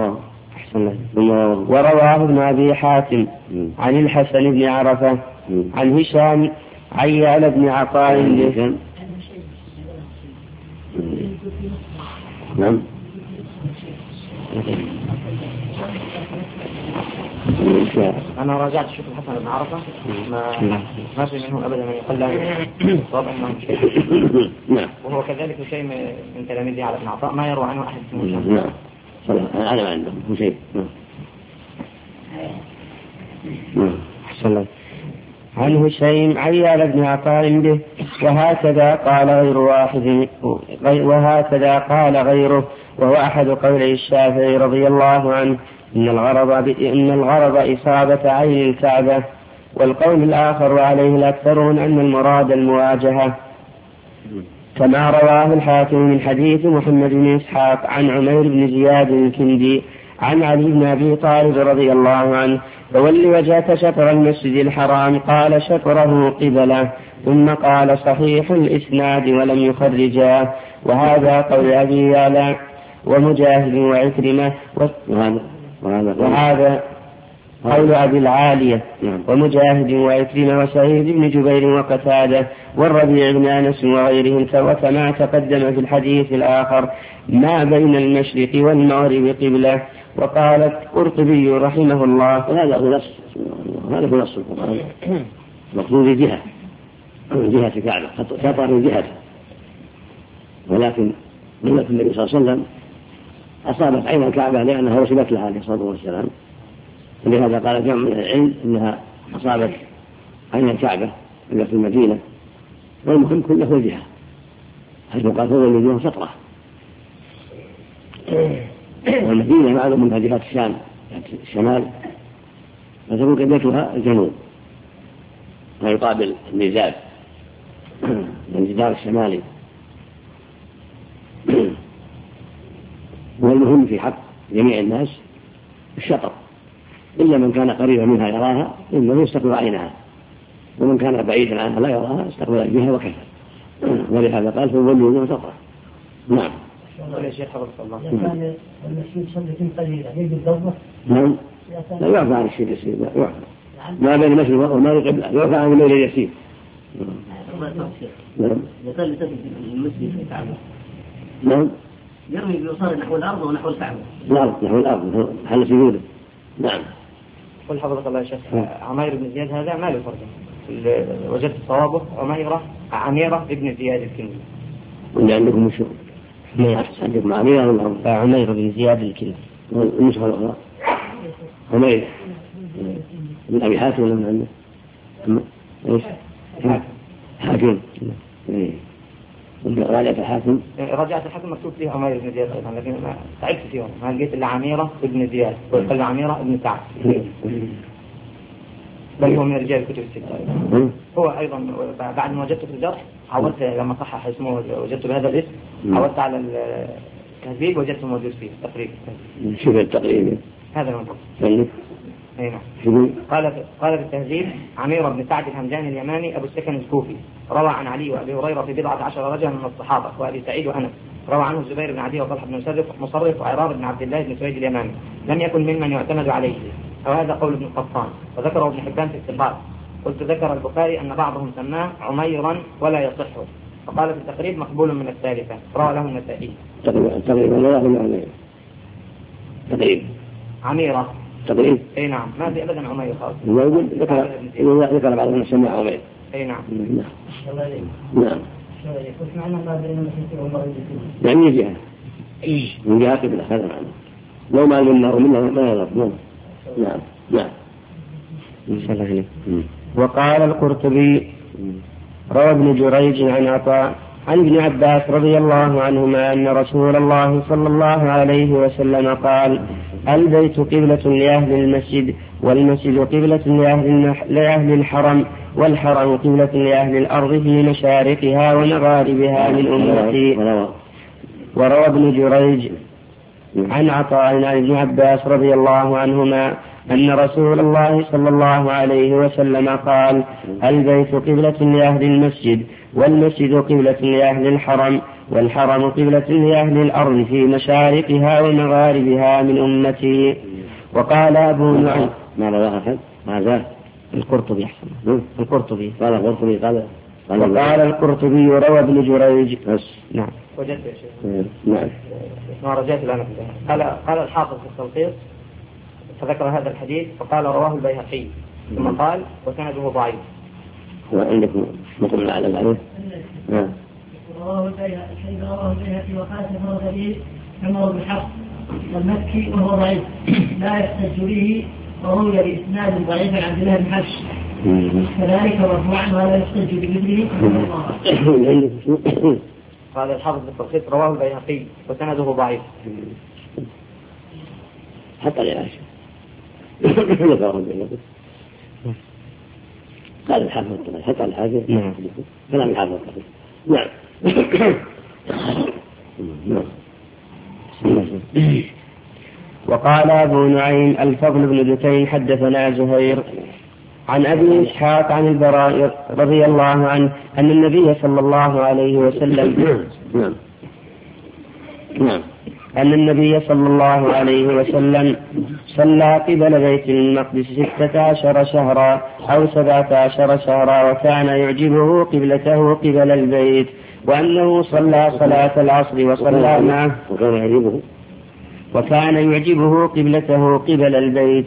ورواه ابن أبي حاتم عن الحسن بن عرفة عن هشام عن يعلى بن عطاء به. نعم. أنا راجعت الشيخ الحسن بن عرفة ما في منه أبدا من يقل له صواب أنه شيء. وهو كذلك شيء من تلاميذ على ابن عطاء ما يروى عنه أحد اسمه. نعم هذا ما عنده شيء. نعم. عن هشيم عن يعلى بن عطاء به وهكذا قال غيره وهو أحد قولي الشافعي رضي الله عنه إن الغرض إصابة عين الكعبة. والقول الآخر وعليه الأكثرون أن المراد المواجهة كما رواه الحاكم من حديث محمد بن إسحاق عن عمير بن زياد الكندي عن علي بن أبي طالب رضي الله عنه فول وجهك شطر المسجد الحرام قال شطره قبله ثم قال صحيح الإسناد ولم يخرجاه. وهذا قول أبي يعلى ومجاهد وعكرمة وهذا قول أبي العالية ومجاهد وعكرمة وسعيد بن جبير وقتادة والربيع بن أنس وغيرهم وكما تقدم في الحديث الآخر ما بين المشرق والمغرب قبلة. وقال القرطبي رحمه الله هذا هو نص القرآن مقصود جهة الكعبة خطر من جهة، ولكن ملة النبي صلى الله عليه وسلم أصابت عين الكعبة لأنها وصلت لها عليه الصلاة والسلام، ولهذا قال جمع من العلم إنها أصابت عين الكعبة إلا في المدينة، والمهم كله الجهة حيث قال فضل الجهة سطرة، والمدينة معلوم منها جهة الشام الشمال فتكون قبلتها الجنوب ويقابل النزال الجدار الشمالي. والمهم في حق جميع الناس الشطر، إلا من كان قريبا منها يراها إنه يستقبل عينها، ومن كان بعيدا عنها لا يراها استقبل الجهة وكفى، ولهذا قال فولوا وجوهكم شطرا. نعم. يا شيخ حفظك الله. كان المسجد صلة قليلة يجب ضربه. نعم. لا يعفى عن الشيء اليسير، لا يعفى. ما بين المسجد والمغرب قبلة يعفى عن الليل اليسير. نعم. يصلي المسجد في الكعبة. نعم. يرمي بيصلي نحو الأرض ونحو الكعبة. نحو الأرض محل سجوده. نعم. قل حفظك الله يا شيخ. عمير بن زياد هذا ما له فرق، وجدت صوابه عميرة ابن زياد الكندي. واللي عندكم وشو؟ عندكم عميرة ولا عمير بن زياد الكندي. النسخة الأخرى عمير من أبي حاتم ولا من عنده؟ إيش؟ حاكم. راجعت الحاكم. رجعت الحاكم مكتوب فيه عمير بن زياد أيضا، لكن ما تعبت فيهم، ما لقيت إلا عميرة ابن زياد، وقال عميرة ابن سعد. بل هو من رجال الكتب الستة. هو أيضا بعد ما وجدته في الجرح عودت لما صحح اسمه وجدت بهذا الاسم، عودت على التهذيب وجدته موجود فيه تقريبا. شوف التقريب هذا الموضوع. أي نعم. قال في التهذيب عمير بن سعد الهمداني اليماني أبو السكن الكوفي، روى عن علي وأبي هريرة في 17 رجلا من الصحابة وأبي سعيد وأنس، روى عنه الزبير بن عدي وطلحة بن مصرف وعرار بن عبد الله بن سويد اليماني، لم يكن ممن يعتمد عليه، وهذا قول ابن قطان، وذكره ابن حبان في الثقات. قلت ذكر البخاري أن بعضهم سماه عميرا ولا يصح، وقال في التقريب مقبول من الثالثة، روى له النسائي. تقريب عميرة تقريب. اي نعم، ما في ابدا عمير خالص. ذكر بعض الناس سماه عمير. اي نعم. نعم. يعني جهة من جهة قبلة هذا معنى، لو ما علمناه منه ما يضر. نعم. نعم. وقال القرطبي روى ابن جريج عن عطاء عن ابن عباس رضي الله عنهما أن رسول الله صلى الله عليه وسلم قال: البيت قبلة لأهل المسجد، والمسجد قبلة لأهل الحرم، والحرم قبلة لأهل الأرض في مشارقها ومغاربها من أمتي. وروى ابن جريج عن عطاء عن ابن عباس رضي الله عنهما أن رسول الله صلى الله عليه وسلم قال: البيت قبلة لأهل المسجد، والمسجد قبلة لأهل الحرم، والحرم قبلة لأهل الأرض في مشارقها ومغاربها من أمتي. وقال أبو نعيم ما رواه أحد ماذا؟ القرطبي أحسن. القرطبي قال القرطبي وقال القرطبي روى ابن جريج. نعم. وجدت يا شيخ. نعم. ما رجعت الآن. قال الحافظ في التلخيص فذكر هذا الحديث فقال رواه البيهقي، ثم قال وسنده ضعيف. وعندكم مطلع على العلم. رواه البيهقي وقال سفر به عمر بن حفص والمكي وهو ضعيف لا يحتج به، وروي بإسناد ضعيف عن عبد الله بن حفص كذلك مرفوعا ولا يحتج بمثله. قال الحافظ في التلخيص رواه البيهقي وسنده ضعيف. حتى العاشر قال الحافظ حتى الحافظ كلام الحافظ. نعم. وقال أبو نعيم الفضل بن دكين حدثنا زهير عن أبي إسحاق عن البراء رضي الله عنه أن النبي صلى الله عليه وسلم أن النبي صلى الله عليه وسلم صلى قبل بيت المقدس 16 شهرا أو 17 شهرا، وكان يعجبه قبلته قبل البيت، وأنه صلى صلاة العصر وصلى معه، وكان يعجبه قبلته قبل البيت،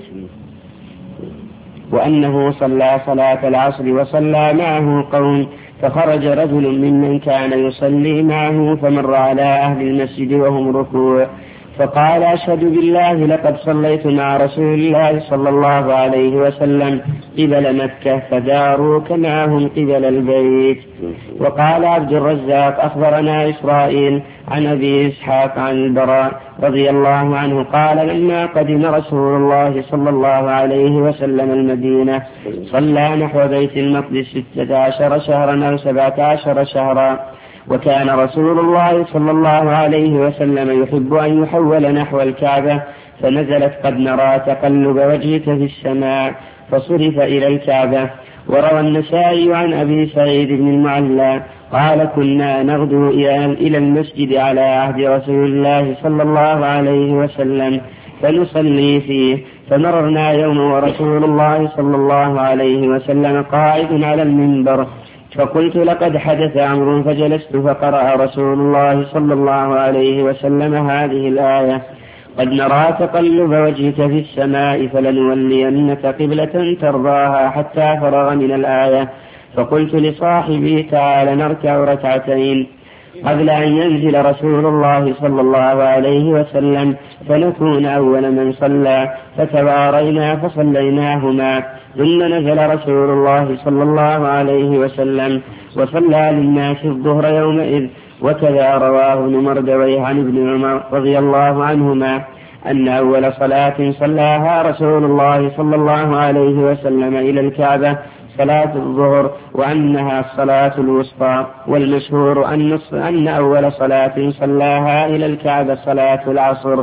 وأنه صلى صلاة العصر وصلى معه قوم، فخرج رجل ممن كان يصلي معه فمر على أهل المسجد وهم ركوع، فقال: أشهد بالله لقد صليت مع رسول الله صلى الله عليه وسلم قبل مكة، فداروك معهم قبل البيت. وقال عبد الرزاق: أخبرنا إسرائيل عن أبي إسحاق عن البراء رضي الله عنه قال: لما قدم رسول الله صلى الله عليه وسلم المدينة صلى نحو بيت المقدس 16 شهرا أو 17 شهرا، وكان رسول الله صلى الله عليه وسلم يحب أن يحول نحو الكعبة، فنزلت: قد نرى تقلب وجهك في السماء، فصرف إلى الكعبة. وروى النسائي عن أبي سعيد بن المعلى قال: كنا نغدو إلى المسجد على عهد رسول الله صلى الله عليه وسلم فنصلي فيه، فمررنا يوم ورسول الله صلى الله عليه وسلم قاعد على المنبر، فقلت: لقد حدث أمر، فجلست، فقرأ رسول الله صلى الله عليه وسلم هذه الآية: قد نرى تقلب وجهك في السماء فلنولينك قبلة ترضاها، حتى فرغ من الآية. فقلت لصاحبي: تعال نركع ركعتين قبل أن ينزل رسول الله صلى الله عليه وسلم فنكون أول من صلى، فتوارينا فصليناهما، ثم نزل رسول الله صلى الله عليه وسلم وصلى للناس الظهر يومئذ. وكذا رواه ابن مردويه عن ابن عمر رضي الله عنهما أن أول صلاة صلاها رسول الله صلى الله عليه وسلم إلى الكعبة صلاة الظهر، وأنها الصلاة الوسطى، والمشهور أن أول صلاة صلاها إلى الكعبة صلاة العصر.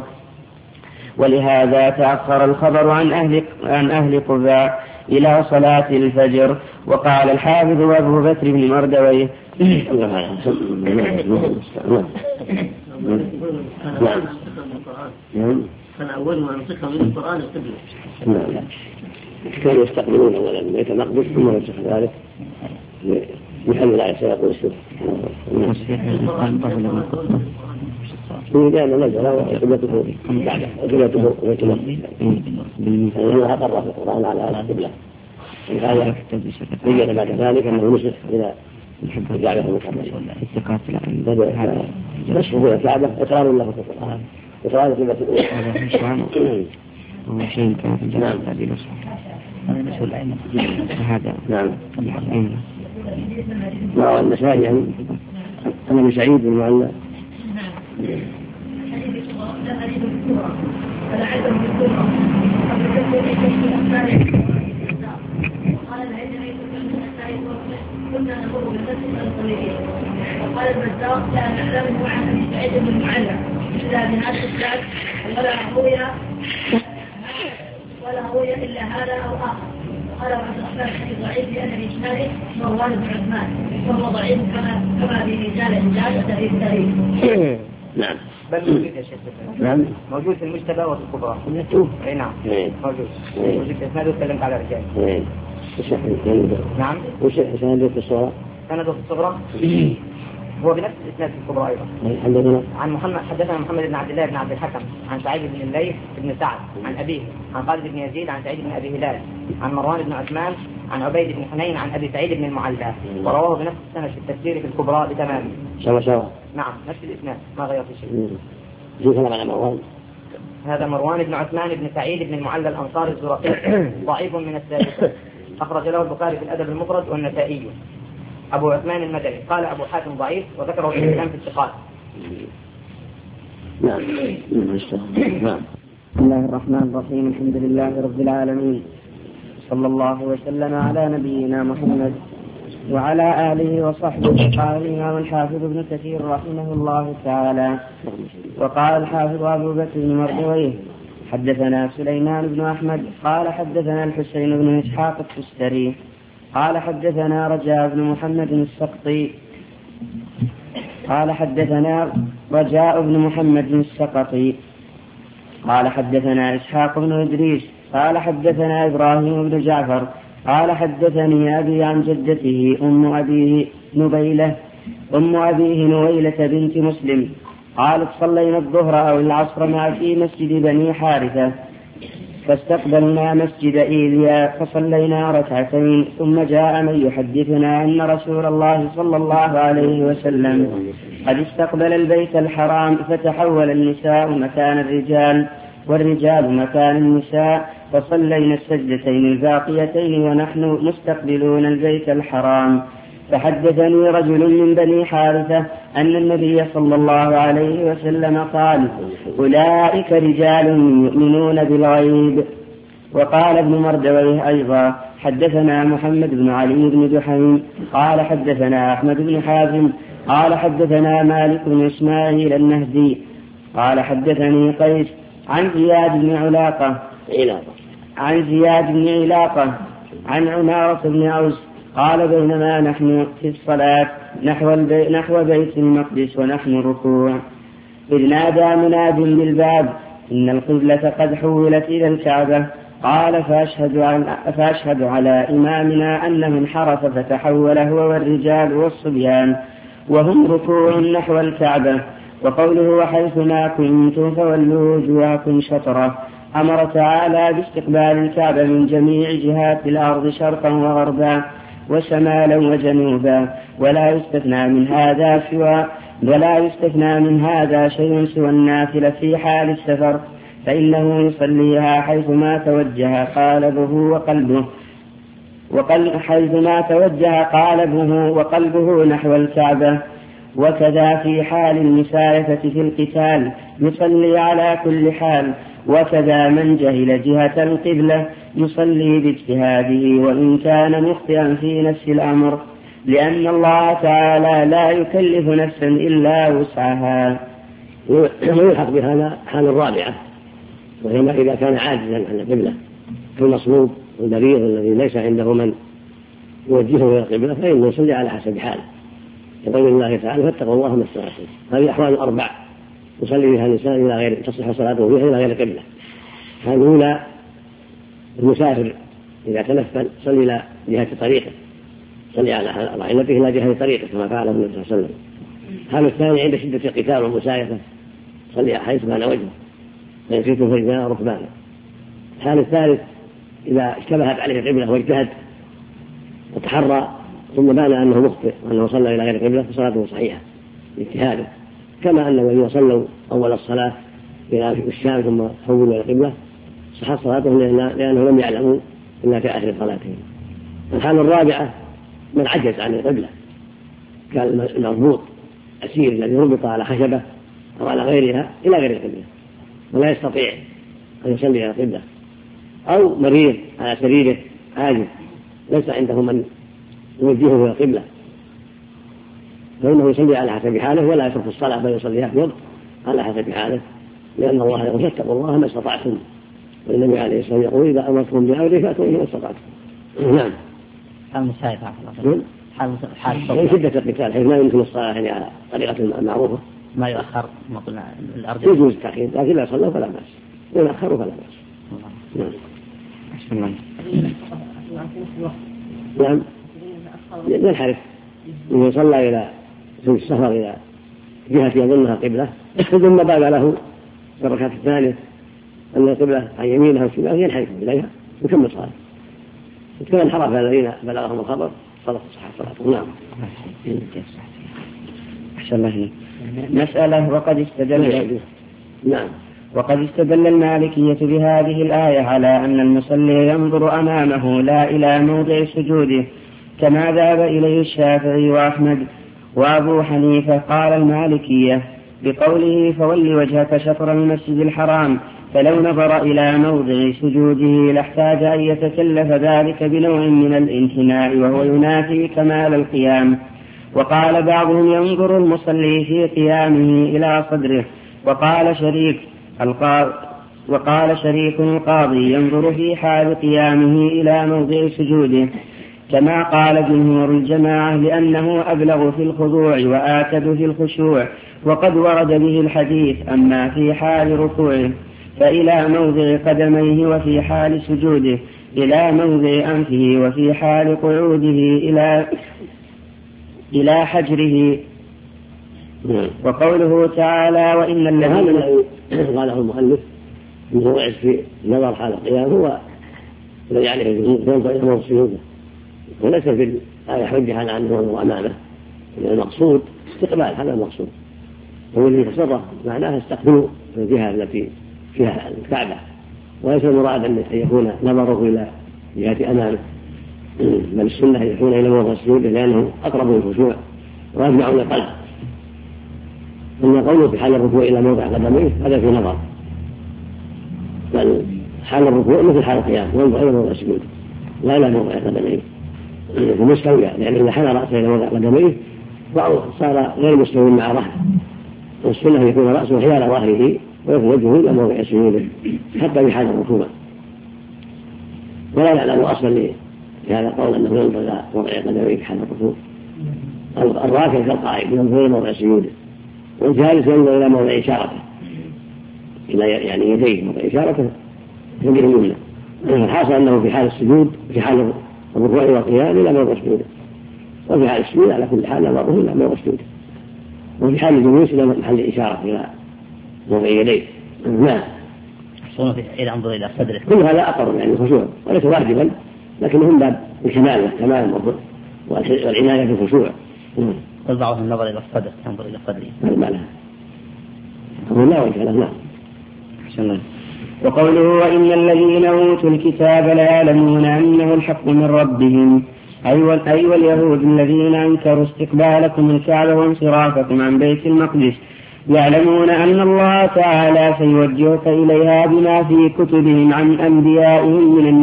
ولهذا تأخر الخبر عن أهل قباء إلى صلاة الفجر. وقال الحافظ أبو بكر بن مردويه: كان أول ما نسخ من القرآن القبلة. كانوا يستقبلون أولا بيت المقدس ثم نسخ ذلك محمد عليه الصلاة والسلام. لأن نزل وقبلته بعد قبلته بيت المقدس، لأنه أقر في القرآن على القبلة. هذا بين بعد ذلك أنه نسخ إلى الكعبة المقدسة. نسخه إلى الكعبة إقرار له في القرآن، إقرار قبلة الأولى. وشيء كان في الجنة هذه هذا نعم. روى النسائي عن أبي سعيد بن المعلى كنا نمر بالمسجد الصليبي. وقال البزار: لا نعلمه عن أبي سعيد بن المعلى إلا بهذا السعد، ولا روي إلا هذا أو آخر. قال عبد الرحمن: حديث ضعيف لأن بإسناده مروان بن عثمان، وهو ضعيف كما في ميزان الإجازة في التاريخ. نعم. بل موجود يا شيخ. نعم. موجود في المجتبى وفي الكبرى. أي نعم. موجود. موجود في إسناده تكلمت على رجال. نعم. وش سنده في الصغرى؟ سنده في الصغرى هو بنفس الإسناد في الكبرى أيضا. عن حدثنا محمد بن عبد الله بن عبد الحكم عن سعيد بن الليث بن سعد عن أبيه عن خالد بن يزيد عن سعيد بن أبي هلال عن مروان بن عثمان عن عبيد بن حنين عن أبي سعيد بن المعلى، ورواه بنفس السنة في التفسير في الكبرى بتمامه. سوا. نعم، نفس الإسناد ما غير في شيء. كلام على مروان. هذا مروان بن عثمان بن سعيد بن المعلى الأنصاري الزرقي ضعيف من الثالثة، أخرج له البخاري في الأدب المفرد والنسائي. أبو عثمان المدني قال أبو حاتم ضعيف، وذكره ابن حبان في الثقات. نعم. بسم الله الرحمن الرحيم. الحمد لله رب العالمين، صلى الله وسلم على نبينا محمد وعلى آله وصحبه. قال الإمام الحافظ ابن كثير رحمه الله تعالى: وقال الحافظ أبو بكر بن مردويه: حدثنا سليمان بن أحمد قال حدثنا الحسين بن إسحاق التستري قال حدثنا رجاء بن محمد السقطي قال حدثنا رجاء بن محمد السقطي قال حدثنا إسحاق بن إدريس قال حدثنا إبراهيم بن جعفر قال حدثني أبي عن جدته أم أبيه نويلة بنت مسلم قالت صلينا الظهر أو العصر مع في مسجد بني حارثة فاستقبلنا مسجد إيليا فصلينا ركعتين ثم جاء من يحدثنا أن رسول الله صلى الله عليه وسلم قد استقبل البيت الحرام فتحول النساء مكان الرجال والرجال مكان النساء فصلينا السجدتين الباقيتين ونحن مستقبلون البيت الحرام. فحدثني رجل من بني حارثة أن النبي صلى الله عليه وسلم قال أولئك رجال يؤمنون بالغيب. وقال ابن مردويه أيضا حدثنا محمد بن علي بن دحيم قال حدثنا أحمد بن حازم قال حدثنا مالك بن إسماعيل النهدي قال حدثني قيس عن زياد بن علاقة عن عمارة بن أوس قال بينما نحن في الصلاة نحو بيت المقدس ونحن ركوع إذ نادى مناد بالباب إن القبلة قد حولت إلى الكعبة. قال فأشهد على إمامنا أنه انحرف فتحول هو والرجال والصبيان وهم ركوع نحو الكعبة. وقوله وحيثما كنتم فولوا وجوهكم شطرة أمر تعالى باستقبال الكعبة من جميع جهات الأرض شرقا وغربا وشمالا وجنوبا ولا يستثنى من هذا شيء سوى النافلة في حال السفر فإنه يصليها حيثما توجه قالبه وقلبه نحو الكعبة. وكذا في حال المسايفة في القتال يصلي على كل حال. وكذا من جهل جهة القبلة يصلي باجتهاده وإن كان مخطئا في نفس الأمر لأن الله تعالى لا يكلف نفسا إلا وسعها. ويلحق بهذا حال الرابعة وهي ما إذا كان عاجزا عن القبلة كالمصلوب والمريض الذي ليس عنده من يوجهه إلى القبلة فإنه يصلي على حسب حاله يقول الله تعالى فاتقوا الله ما استطعتم. هذه أحوال أربع يصلي بها الإنسان إلى غير تصح صلاته فيها إلى غير القبلة. هذه الأولى المسافر إذا تنفل صلي إلى جهة طريقه صلي على راحلته إلى جهة طريقه كما فعله النبي صلى الله عليه وسلم. الحال الثاني عند شدة القتال والمسايفة صلي حيث كان وجهه فإن كنتم فرجانا ركبانا. الحال الثالث إذا اشتبهت عليه القبلة واجتهد وتحرى ثم بان أنه مخطئ وأنه صلى إلى غير القبلة فصلاته صحيحة باجتهاده كما أن الذين صلوا أول الصلاة إلى الشام ثم حولوا إلى القبلة صحت صلاتهم لأنهم لم يعلموا إلا في آخر صلاتهم. الحالة الرابعة من عجز عن القبلة كالمربوط أسير الذي ربط على خشبة أو على غيرها إلى غير القبلة ولا يستطيع أن يصلي إلى القبلة أو مريض على سريره عاجز ليس عنده من يوجهه إلى القبلة فإنه يصلي على حسب حاله ولا يترك الصلاة بل يصليها في وقت على حسب حاله لأن الله يقول فاتقوا الله ما استطعتم والنبي عليه الصلاة والسلام يقول إذا أمرتم بأمر فأتوا إليه ما استطعتم. نعم. حال مسايفة حال شدة القتال حيث ما يمكن الصلاة يعني على طريقة المعروفة ما يؤخر ما قلنا الأرض يجوز التأخير لكن لا صلوا فلا بأس ويؤخروا فلا بأس. نعم. نعم ينحرف إذا صلى إلى في السفر إلى جهة يظنها قبلة ثم بان له في الركعة الثانية أن القبلة عن يمينها وشمالها ينحرف إليها ويكمل صلاته. كما انحرف الذين بلغهم الخبر صلاة صحة صلاته. نعم. أحسن الله. مسألة وقد استدل المالكية بهذه الآية على أن المصلي ينظر أمامه لا إلى موضع سجوده كما ذهب إليه الشافعي وأحمد وأبو حنيفة. قال المالكية بقوله فول وجهك شطر المسجد الحرام فلو نظر إلى موضع سجوده لاحتاج أن يتكلف ذلك بنوع من الامتناع وهو ينافي كمال القيام. وقال بعضهم ينظر المصلي في قيامه إلى صدره. وقال شريك القاضي ينظر في حال قيامه إلى موضع سجوده كما قال جمهور الجماعة لأنه أبلغ في الخضوع وآكد في الخشوع، وقد ورد به الحديث. أما في حال ركوعه فإلى موضع قدميه، وفي حال سجوده إلى موضع أنفه، وفي حال قعوده إلى حجره. وقوله تعالى وإن الذين قاله المؤلف أنه وعد في نظر حال القيام هو الذي عليه ينظر إلى موضع سجوده، وليس في الآية حجة على أنه هو أمامه. المقصود استقبال، هذا المقصود. هو الذي تصرف معناه استقبلوا الجهة التي فيها الكعبة، وليس المراد أن يكون نظره إلى جهة أمامه، بل السنة أن يكون إلى موضع سجوده لأنه أقرب للخشوع وأجمع للقلب. أما قوله في حال الركوع إلى موضع قدميه هذا في نظر، بل حال الركوع مثل حال القيام ينظر إلى موضع سجوده لا إلى موضع قدميه ومستوية، لأن إذا حنى رأسه إلى موضع قدميه صار غير مستوي مع ظهره، والسنة أن يكون رأسه حيال ظهره ويكون وجهه إلى موضع سجوده حتى في حال الركوع. ولا نعلم أصلا لهذا القول أنه ينظر إلى موضع قدميه في حال الركوع. الراكع كالقائم ينظر إلى موضع سجوده، والجالس ينظر إلى موضع إشارته، إلى يعني يديه موضع إشارته يده اليمنى. الحاصل أنه في حال السجود في حال الركوع والقيام إلى موضع سجوده، وفي حال السجود على كل حال نظره إلى موضع سجوده، وفي حال الجلوس إلى محل إشارة إلى موضع يديه. نعم. إذا انظر إلى صدره كل هذا أقرب يعني الخشوع، وليس واجبا، لكنهم باب الكمال والتمام والعناية بالخشوع. قل بعضهم النظر إلى الصدر ينظر إلى صدره ما لها لا وجه له. نعم. وقوله وإن الذين أوتوا الكتاب ليعلمون أنه الحق من ربهم، أي واليهود الذين أنكروا استقبالكم الكعبة وانصرافكم عن بيت المقدس، يعلمون أن الله تعالى سيوجهك إليها بما في كتبهم عن أنبيائهم من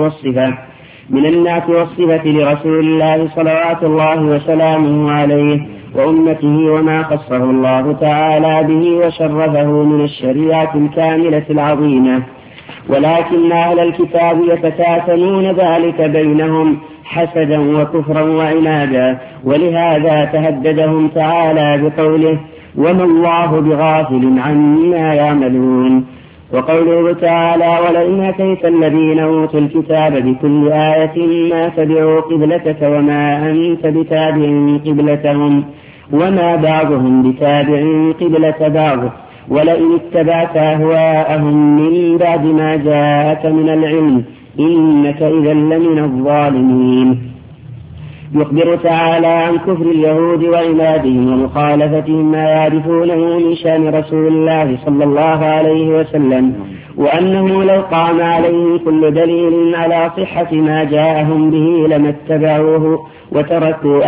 النعت والصفة لرسول الله صلوات الله وسلامه عليه وأمته، وما خصه الله تعالى به وشرفه من الشريعة الكاملة العظيمة. ولكن أهل الكتاب يتكاتمون ذلك بينهم حسدا وكفرا وعنادا، ولهذا تهددهم تعالى بقوله وما الله بغافل عما يعملون. وقوله تعالى ولئن أتيت الذين أوتوا الكتاب بكل آية ما تبعوا قبلتك وما أنت بتابع قبلتهم وما بعضهم بتابع قبلة بعض، ولئن اتبعت أهواءهم من بعد ما جاءك من العلم إنك إذا لمن الظالمين. يخبر تعالى عن كفر اليهود وعنادهم ومخالفتهم ما يعرفونه من شأن رسول الله صلى الله عليه وسلم، وأنه لو قام عليهم كل دليل على صحة ما جاءهم به لما اتبعوه وتركوا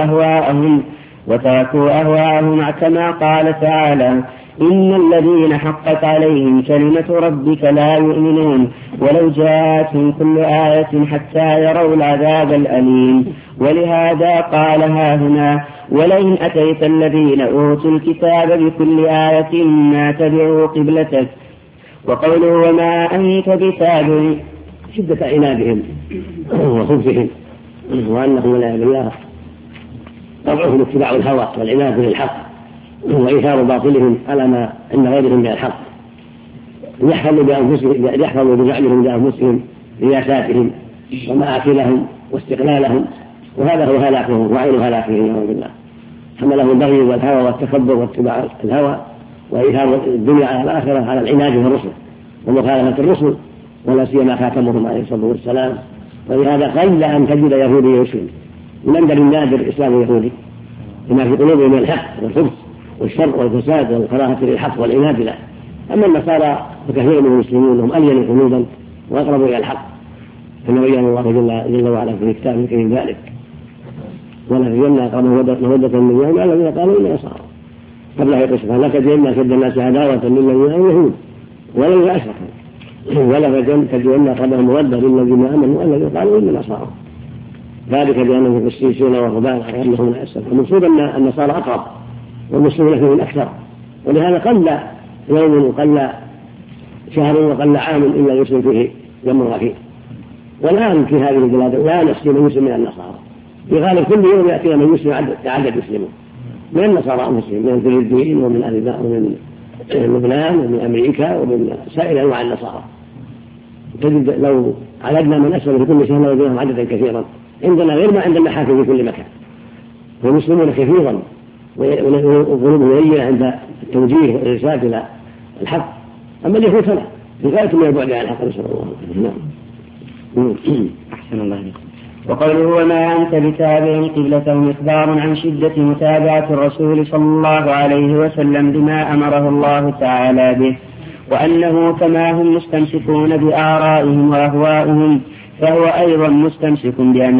أهواءهم كما قال تعالى إن الذين حقت عليهم كلمة ربك لا يؤمنون ولو جاءتهم كل آية حتى يروا العذاب الأليم. ولهذا قال هاهنا ولئن أتيت الذين أوتوا الكتاب بكل آية ما تبعوا قبلتك. وقوله وما أنت بتابع شدة عنادهم وخبثهم، وأنهم والعياذ بالله طبعهم اتباع الهوى والعناد للحق وإيثار باطلهم على ما عند غيرهم من الحق، يحفظوا بجعلهم لأنفسهم رياساتهم ومآكلهم واستقلالهم، وهذا هو هلاكهم وعين هلاكهم والعياذ بالله. حمله البغي والهوى والتكبر واتباع الهوى وإيثار الدنيا على الآخرة على العناد بالرسل ومخالفة الرسل، ولا سيما خاتمهم عليه الصلاة والسلام. ولهذا قل أن تجد يهودي يسلم، من النادر الإسلام اليهودي لما في قلوبهم من الحق والخبث والشر والفساد والكراهة للحق والعناد له. أما النصارى فكثير من المسلمين هم ألين قلوبا وأقرب إلى الحق، كما بين الله جل وعلا في كتابه الكريم ذلك ولا تجدن أقرب مودة من يوم الذين قالوا إن نصارى قبله يقصف لا تجدن أشد الناس عداوة للذين آمنوا ولم أشركوا ولا تجدن أقرب مودة للذين آمنوا الذين قالوا إن نصارى، ذلك بأنهم قسيسون ورهبان وأنهم لا يستطيعون. المقصود أن النصارى أقرب والمسلمون فيهم أكثر، ولهذا قل يوم وقل شهر وقل عام إلا يسلم فيه يمر فيه. والآن في هذه البلاد لا نسلم المسلم من النصارى في غالب كل يوم يأتي من يسلم عدد يسلمون من النصارى أنفسهم، من الفلبين ومن ومن لبنان ومن أمريكا ومن سائر أنواع النصارى. تجد لو عددنا من أسلم في كل شهر لوجدناهم عددا كثيرا عندنا غير ما عند المحاكم في كل مكان، والمسلمون كثيرا وقلوبهم هي عند التوجيه والإرشاد إلى الحق. أما اليهود فلا، في غاية من البعد عن الحق، نسأل الله. نعم. أحسن الله عليك. وقوله وما أنت بتابع قبلتهم إخبار عن شدة متابعة الرسول صلى الله عليه وسلم بما أمره الله تعالى به، وأنه كما هم مستمسكون بآرائهم وأهوائهم فهو أيضا مستمسك بأمر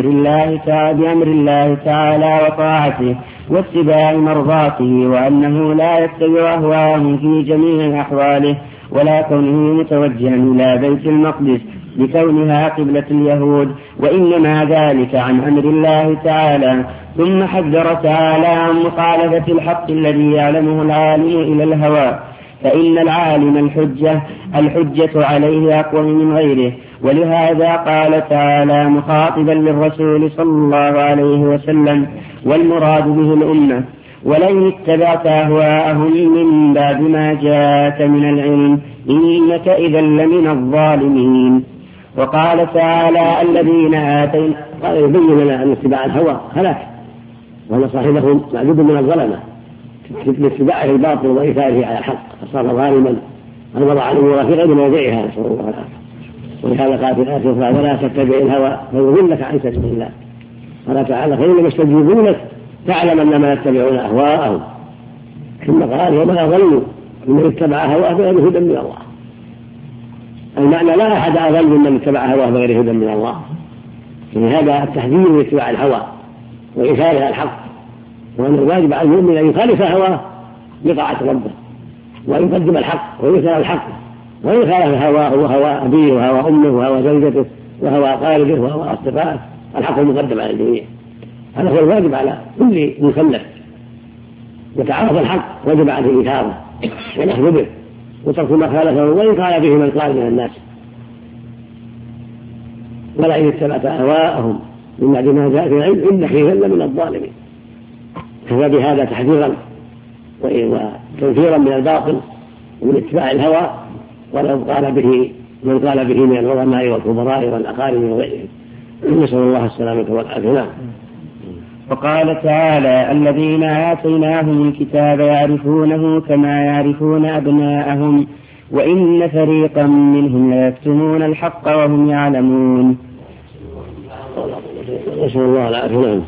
الله تعالى وطاعته واتباع مرضاته، وأنه لا يتبع أهواءهم في جميع أحواله، ولا كونه متوجها إلى بيت المقدس لكونها قبلة اليهود، وإنما ذلك عن أمر الله تعالى. ثم حذر تعالى عن مخالفة الحق الذي يعلمه العالم إلى الهوى، فإن العالم الحجة عليه أقوى من غيره. ولهذا قال تعالى مخاطبا للرسول صلى الله عليه وسلم والمراد به الأمة: ولئن اتبعت أهواءهم من بعد ما جاءك من العلم إنك إذا لمن الظالمين. وقال تعالى الذين آتينا، قال يبين لنا أن اتباع الهوى هلاك، وأن صاحبه معدود من الظلمة لاتباعه الباطل وإيثاره على الحق، فصار ظالما أن وضع الأمور في غير موضعها، نسأل الله العافية. ولهذا قال في الآية الأخرى: ولا تتبع الهوى فيضلك عن سبيل الله. قال تعالى: فإنما يستجيبونك تعلم أنما يتبعون أهواءهم. ثم قال: وما أضل من اتبع هواه بغير هدى من الله. المعنى: لا أحد أضل ممن اتبع هواه بغير هدى من الله. هذا التحذير من اتباع الهوى وإيثار الحق، وأن الواجب على المؤمن أن يخالف هواه بطاعة ربه، وأن يقدم الحق ويثار الحق، وإن خالف هواه وهوى أبيه وهوى أمه وهوى زوجته وهوى قاربه وهوى أصدقائه، الحق مقدم على الجميع. هذا هو الواجب على كل مكلف. يتعرف الحق وجب عليه إيثاره والأخذ به وترك ما خالفه وإن قال به من قال من الناس. ولئن اتبعت أهواءهم من بعد ما جاءك من العلم إنك إذا من الظالمين. كفى بهذا تحذيرا وتنفيرا من الباطل ومن اتباع الهوى، ولو قال به من قال به من العلماء والكبراء والأقارب وغيرهم. نسأل الله السلامة والعافية. وقال تعالى الذين آتيناهم الكتاب يعرفونه كما يعرفون أبناءهم وإن فريقا منهم ليكتمون الحق وهم يعلمون. نسأل الله العافية.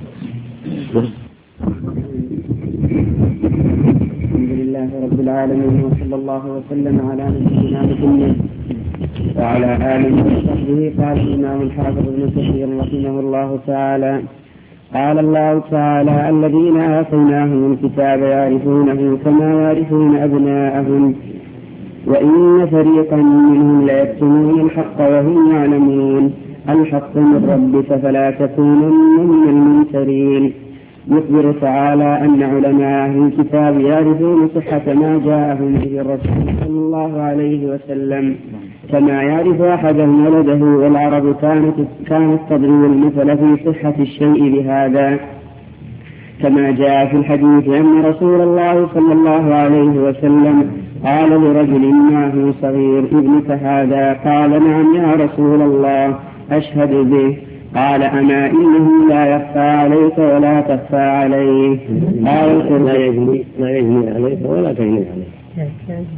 الحمد لله رب العالمين، وصلى الله وسلم على نبينا محمد وعلى آله وصحبه. قال الإمام الحافظ ابن كثير رحمه الله تعالى: قال الله تعالى الذين آتيناهم الكتاب يعرفونه كما يعرفون أبناءهم وإن فريقا منهم ليكتمون الحق وهم يعلمون. الحق من ربك فلا تكونن من الممترين. يخبر تعالى أن علماء أهل الكتاب يعرفون صحة ما جاءهم به الرسول صلى الله عليه وسلم كما يعرف أحدهم ولده، والعرب كانت تضرب المثل في صحة الشيء بهذا، كما جاء في الحديث أن رسول الله صلى الله عليه وسلم قال لرجل معه صغير: ابنك هذا؟ قال: نعم يا رسول الله، أشهد به. قال: أما إنه لا يخفى عليك ولا تخفى عليه. لا يجني عليك ولا تجني عليك.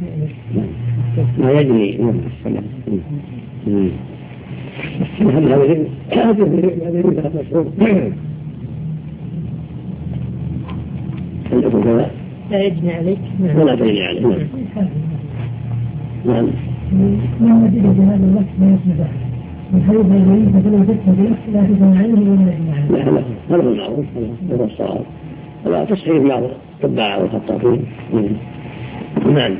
ما يجني. لا يجني عليك ولا تجني عليك. نعم. ما وجد بهذا الوقت ما يسمى من حيث الغريب فلو تكتب لا تسمع عنه ولا يجني عليه. لا هذا هو المعروف، هذا هو الصواب. ولا تصحيح بعض الطباع والخطاطين. نعم.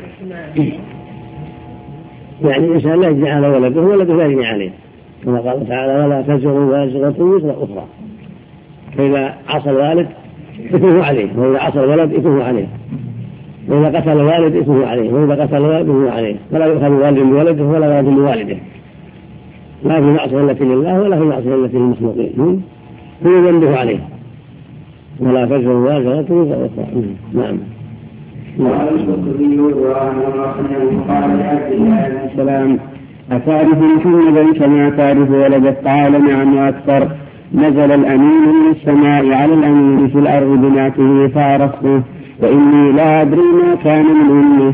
يعني الإنسان لا يجني على ولده ولده لا يجني عليه، كما قال تعالى: ولا تزر وازرة وزر أخرى. فإذا عصى الوالد إثمه عليه، وإذا عصى الولد إثمه عليه، وإذا قتل الوالد إثمه عليه، وإذا قتل الولد إثمه عليه. فلا يؤخذ الوالد بولده ولا ولد بوالده، لا في معصية التي لله ولا في معصية التي للمخلوقين. كل ذنبه عليه ولا تزر وازرة وزر أخرى. نعم. وعن البخاري قال عبد الله بن سلام أتعرف محمدا كما تعرف ولدت؟ قال نعم وأكثر. نزل الأمين من السماء على الأمين في الأرض بنعته فعرفته وإني لا أدري ما كان من أمه.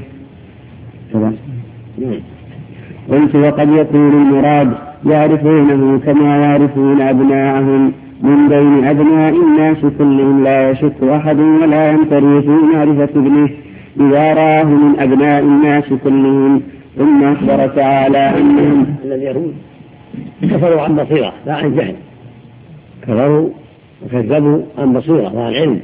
قلت وقد يكون المراد يعرفونه كما يعرفون أبناءهم من بين أبناء الناس كلهم لا يشك أحد ولا يمتري في معرفة ابنه إذا راه من أبناء الناس كلهم. ثم أخبر تعالى أنهم اليهود كفروا عن بصيرة لا عن جهل، كفروا وكذبوا عن بصيرة وعن علم،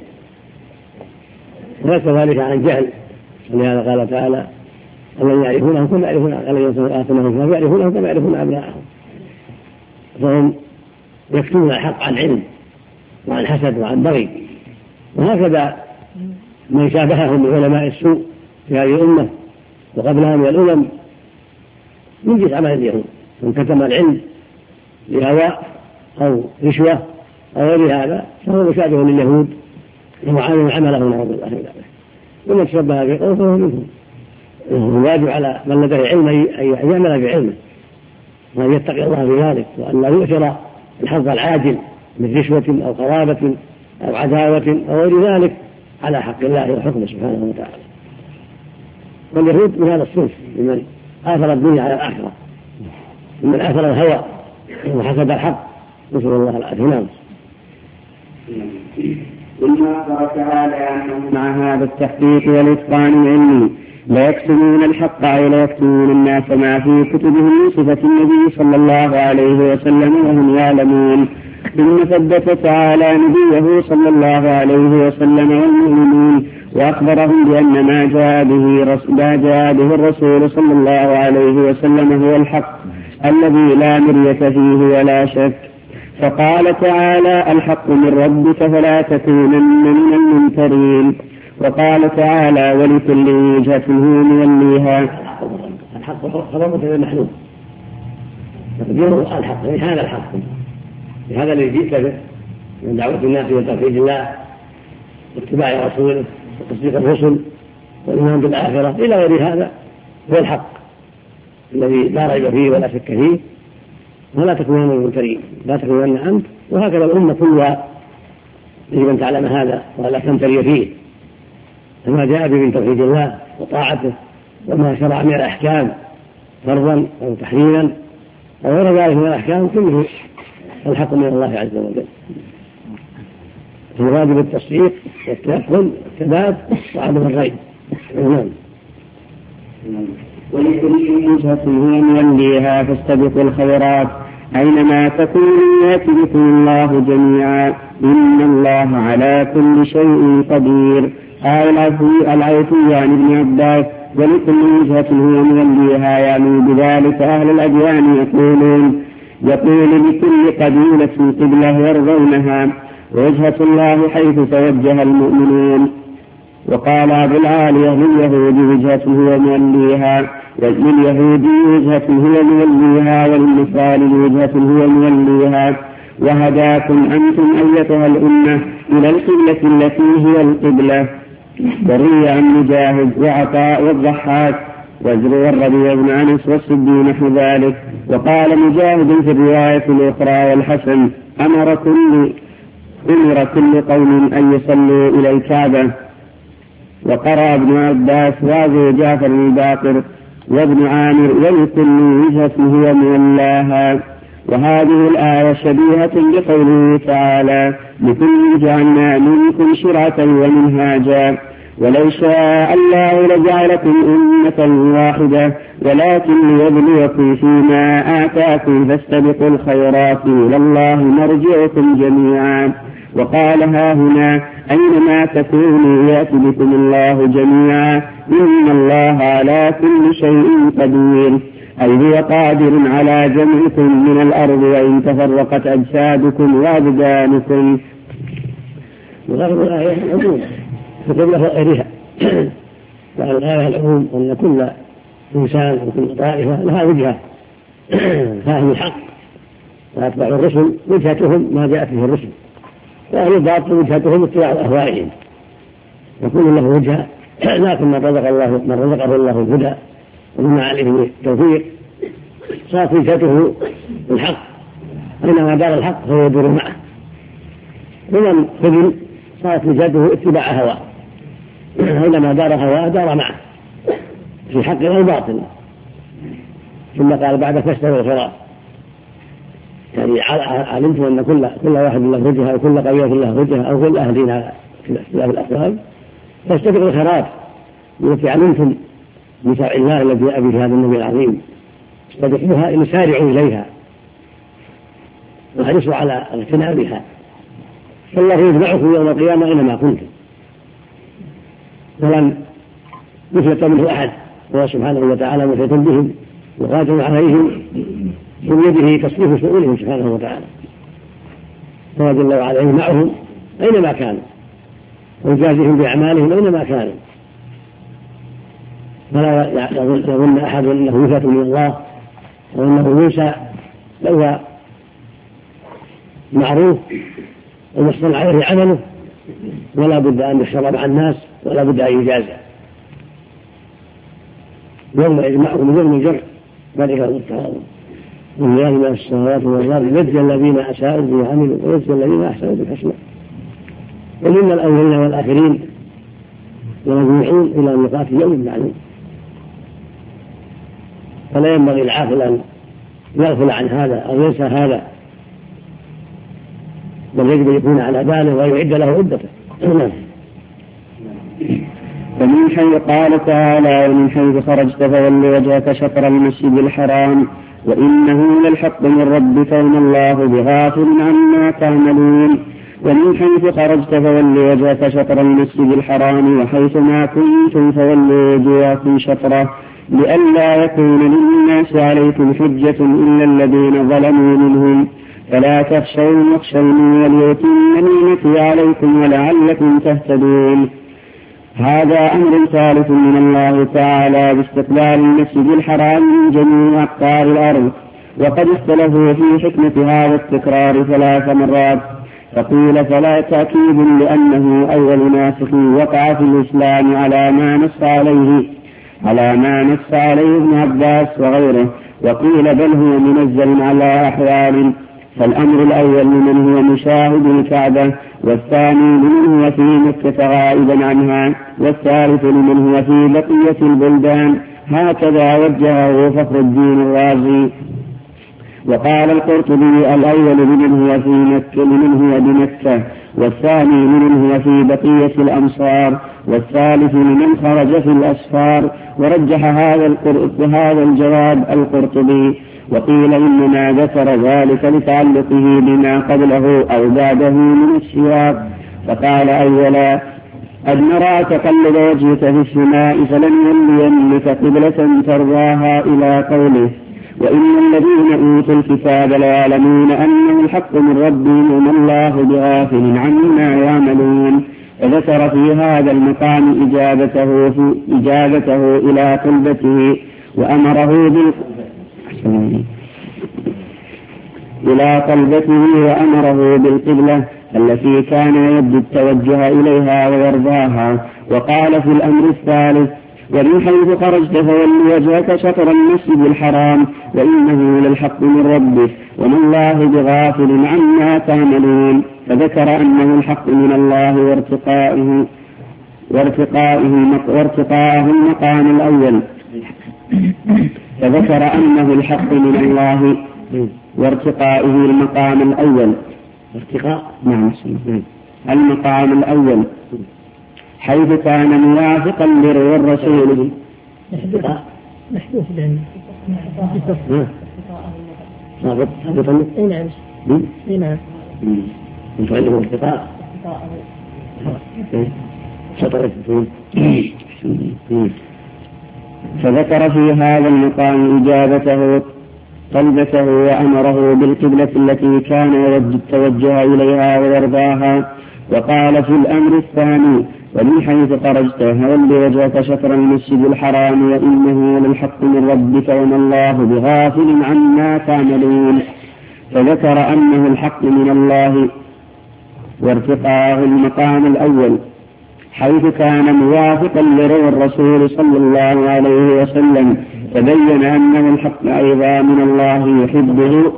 وليس ذلك عن جهل. ولهذا قال تعالى الذين يعرفونهم كما يعرفون يعرفونهم كما يعرفون أبناءهم، فهم يكتمون الحق عن علم وعن حسد وعن بغي. وهكذا من شابههم من علماء السوء في هذه الأمة وقبلها من الأمم من جنس عمل اليهود، من كتم العلم لهواء أو رشوة أو غير هذا فهو مشابه لليهود ومعامل عمله نعوذ بالله من ذلك. ومن تشبه بقوم فهو منهم. الواجب على من لديه علم أن يعمل بعلمه وأن يتقي الله في ذلك، وأن لا يؤثر الحظ العاجل من رشوة أو قرابة أو عداوة أو غير ذلك على حق الله وحكمه سبحانه وتعالى. واليهود من هذا الصنف ممن آثر الدنيا على الآخرة، ممن آثر الهوى وحسد الحق، نسأل الله العافية. نعم. ثم أخبر تعالى أنهم مع هذا التحقيق والإتقان العلمي لا يكتمون الحق ولا يكتمون الناس ما في كتبهم من صفة النبي صلى الله عليه وسلم وهم يعلمون. ثم ثبت تعالى نبيه صلى الله عليه وسلم والمؤمنين وأخبرهم بأن ما جاء به الرسول صلى الله عليه وسلم هو الحق الذي لا مرية فيه ولا شك. فقال تعالى الحق من ربك فلا تكونن من الممترين. وقال تعالى ولكل وجهة هو موليها. الحق خبر مثل المحلول تقديره الحق، يعني هذا الحق، هذا الذي جئت به من دعوة الناس إلى توحيد الله واتباع رسوله وتصديق الرسل والإيمان بالآخرة إلى غير هذا هو الحق الذي لا ريب فيه ولا شك فيه. ولا تكونن من الممترين، لا تكونن أنت وهكذا الأمة كلها يجب أن تعلم هذا ولا تمتري فيه. فما جاء به من توحيد الله وطاعته وما شرع من الأحكام فرضا أو تحليلا أو غير ذلك من الأحكام كله الحق من الله عز وجل. الواجب التصديق والتيقن والثبات وعدم الريب. ولكل وجهة هو موليها فاستبقوا الخيرات أينما تكونوا يأتي بكم الله جميعا إن الله على كل شيء قدير. قال العوفي عن ابن عباس ولكل وجهة هو موليها، يعني بذلك أهل الأديان يقول لكل قبيلة قبلة يرضونها، ووجهة الله حيث توجه المؤمنون. وقال أبو العالية لليهود وجهة هو موليها، ولليهود وجهة هو موليها، وللنصارى وجهة هو موليها. وهداكم أنتم أيتها الأمة إلى القبلة التي هي القبلة. وروي عن مجاهد وعطاء والضحاك والربيع بن أنس والسدي نحو ذلك. وقال مجاهد في الرواية الأخرى والحسن أمر كل قوم أن يصلوا إلى الكعبة. وقرأ ابن عباس وابو جعفر الباقر وابن عامر ولكل وجهة هو مولاها. وهذه الآية شبيهة بقوله تعالى لكل جعلنا منكم شرعة ومنهاجا ولو شاء الله لجعلكم أمة واحدة ولكن ليبلوكم فيما آتاكم فاستبقوا الخيرات إلى الله مرجعكم جميعا. وقال ها هنا أينما تكونوا يأتي بكم الله جميعا إن الله على كل شيء قدير، أي هو قادر على جمعكم من الأرض وإن تفرقت أجسادكم وأبدانكم. وغير الآية العموم فقبل غيرها. وعن الآية العموم أن كل إنسان وكل طائفة لها وجهة فهم الحق، وأتباع الرسل وجهتهم ما جاءت به الرسل وأهل الباطل وجهتهم اتباع أهوائهم، يكون له وجهة، لكن من رزقه الله الهدى ومن عليه التوفيق صارت وجهته الحق، أينما دار الحق فهو يدور معه، ومن خذل صارت وجهته اتباع هواه، أينما دار هواه دار معه في حق أو باطل. ثم قال بعد فاشتروا الخراف، يعني علمتم أن كل واحد له وجهة أو كل قرية له وجهة أو كل أهلين على اختلاف الأقوال، فاشتروا الخراف التي علمتم من شرع الله الذي جاء به هذا النبي العظيم، استبقوها إن سارعوا إليها واحرصوا على اغتنامها، فالله يجمعكم يوم القيامة أينما كنتم، فلن يفلت منه أحد، هو سبحانه وتعالى محيط بهم وقادر عليهم، من يده تصريف شؤونهم سبحانه وتعالى، فهو جل وعلا معهم أينما كانوا ويجازيهم بأعمالهم أينما كانوا، فلا يظن أحد أنه يفلت من الله وأنه ينسى، بل هو معروف ومحصن عليه عمله، ولا بد أن يحشر مع الناس ولا بد أن يجازى يوم يجمعهم من يوم الجمع ذلك التعاون لله ما في السماوات والأرض يجزي الذين أساءوا بما عملوا ويجزي الذين أحسنوا بالحسنى، ومن الأولين والآخرين يرجعون إلى ميقات يوم معلوم، فلا ينبغي العاقل أن يغفل عن هذا أو ينسى هذا، بل يجب أن يكون على باله ويعد له عدته. ومن حيث قال تعالى ومن حيث خرجت فول وجهك شطر المسجد الحرام وإنه للحق من ربك وما الله بغافل عما تعملون. ومن حيث خرجت فول وجهك شطر المسجد الحرام وحيث ما كنتم فولوا وجوهكم شطره لئلا يكون للناس عليكم حجة إلا الذين ظلموا منهم فلا تخشوا واخشوني وليتم نعمتي عليكم ولعلكم تهتدون. هذا أمر ثالث من الله تعالى باستقبال المسجد الحرام من جميع أقطار الأرض، وقد اختلفوا في حكمة هذا التكرار 3 مرات، فقيل فلا تأكيد لأنه أول ناسخ وقع في الإسلام على ما نص عليه ابن عباس وغيره، وقيل بل هو منزل على أحوال، فالأمر الأول لمن هو مشاهد الكعبة، والثاني لمن هو في مكة غائبا عنها، والثالث لمن هو في بقية البلدان، هكذا وجهه فخر الدين الرازي. وقال القرطبي الأول لمن هو في مكة لمن هو بمكة، والثاني لمن هو في بقية الأمصار، والثالث لمن خرج في الأسفار، ورجح هذا الجواب القرطبي. وقيل إنما ذكر ذلك لتعلقه بما قبله أو بعده من السياق، فقال أولا قد نرى تقلب وجهك في السماء فلنولينك قبلة ترضاها إلى قوله وإن الذين أوتوا الكتاب ليعلمون أنه الحق من ربهم وما الله بغافل عما يعملون. فذكر في هذا المقام إجابته إلى طلبته وأمره بالقبلة التي كان يود التوجه إليها ويرضاها. وقال في الأمر الثالث ومن حيث خرجت فول وجهك شطر المسجد الحرام وإنه للحق من ربك وما الله بغافل عما تعملون، فذكر أنه الحق من الله وارتقاءه المقام الأول فذكر أنه الحق من الله وارتقائه المقام الأول المقام الأول حيث كان موافقا للرسول محدوث بين نعم فذكر في هذا المقام إجابته طلبته وأمره بالقبلة التي كان يود التوجه إليها ويرضاها. وقال في الأمر الثاني ومن حيث خرجت فول وجهك شطر المسجد الحرام وإنه للحق من ربك وما الله بغافل عما تعملون، فذكر أنه الحق من الله وارتقاءه المقام الأول حيث كان موافقا لروى الرسول صلى الله عليه وسلم، تبين أنه الحق أيضا من الله يحبه.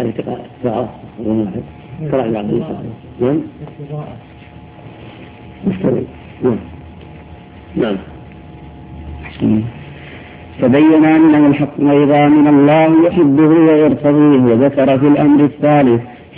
نعم. تبين أنه الحق أيضا من الله يحبه ويرتضيه. وذكر في الأمر الثالث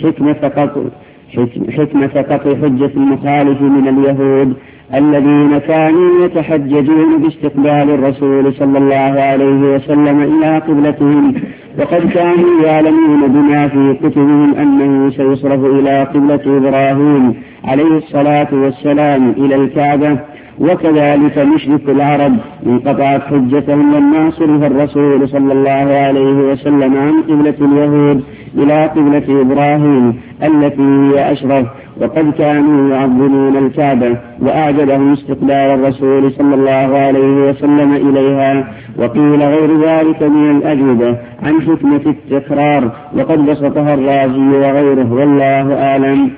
حكمة قطع حجة المخالف من اليهود الذين كانوا يتحججون باستقبال الرسول صلى الله عليه وسلم إلى قبلتهم، وقد كانوا يعلمون بما في كتبهم أنه سيصرف إلى قبلة إبراهيم عليه الصلاة والسلام إلى الكعبة. وكذلك مشرك العرب انقطعت حجتهم لما صرف الرسول صلى الله عليه وسلم عن قبلة اليهود إلى قبلة إبراهيم التي هي أشرف، وقد كانوا يعظمون الكعبة وأعجبهم استقبال الرسول صلى الله عليه وسلم إليها. وقيل غير ذلك من الأجوبة عن حكمة التكرار، وقد بسطها الرازي وغيره، والله أعلم.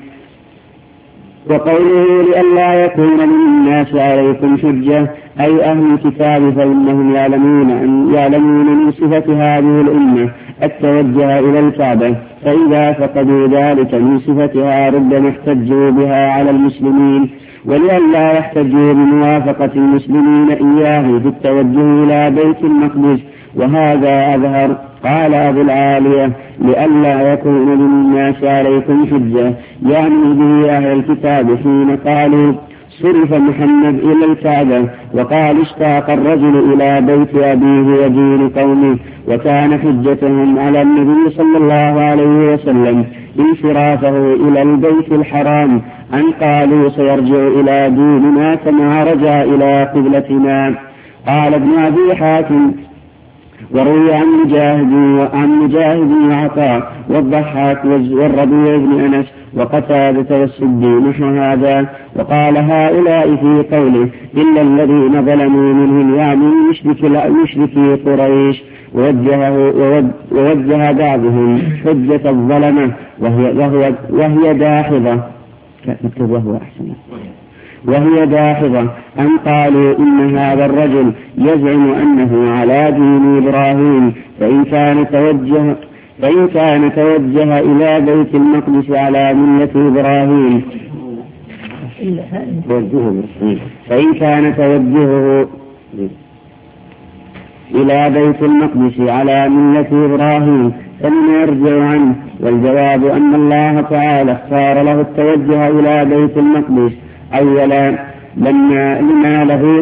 وقوله لئلا يكون للناس عليكم حجة أي أهل الكتاب فإنهم يعلمون من صفة هذه الأمة التوجه إلى الكعبة، فإذا فقدوا ذلك من صفتها ربما احتجوا بها على المسلمين، ولئلا يحتجوا بموافقة المسلمين إياه في التوجه إلى بيت المقدس، وهذا أظهر. قال أبو العالية لئلا يكون للناس عليكم حجة يعني به أهل الكتاب حين قالوا صرف محمد إلى الكعبة، وقال اشتاق الرجل إلى بيت أبيه ودين قومه، وكان حجتهم على النبي صلى الله عليه وسلم انصرافه إلى البيت الحرام أن قالوا سيرجع إلى ديننا كما رجع إلى قبلتنا. قال ابن أبي حاتم وروي عن مجاهد وعطاء والضحاك والربيع بن أنس وقتادة والسدي نحو هذا. وقال هؤلاء في قوله إلا الذين ظلموا منهم يعني مشركي قريش، ووجه بعضهم حجة الظلمة وهي داحضة وهي داحضة أن قالوا إن هذا الرجل يزعم أنه على دين إبراهيم، فإن كان توجه إلى بيت المقدس على ملة إبراهيم فإن كان توجهه إلى بيت المقدس على ملة إبراهيم فلم يرجع عنه. والجواب أن الله تعالى اختار له التوجه إلى بيت المقدس أولا لما له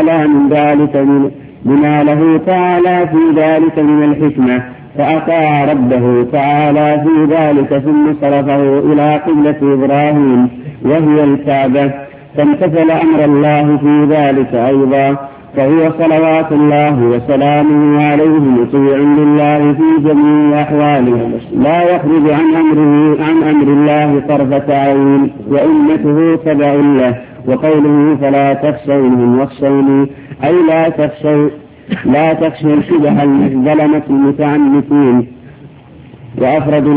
تعالى في ذلك من الحكمة، فأطاع ربه تعالى في ذلك ثم صرفه إلى قبلة إبراهيم وهي الكعبة، فامتثل أمر الله في ذلك أيضا، فهو صلوات الله وسلامه عليه مطيع لله في جميع أحواله لا يخرج عن أمر الله طرفة عين، وأمته تبع له. وقوله فلا تخشونهم واخشوني أي لا تخشوا شبه الظلمة المتعنتين، وأفردوا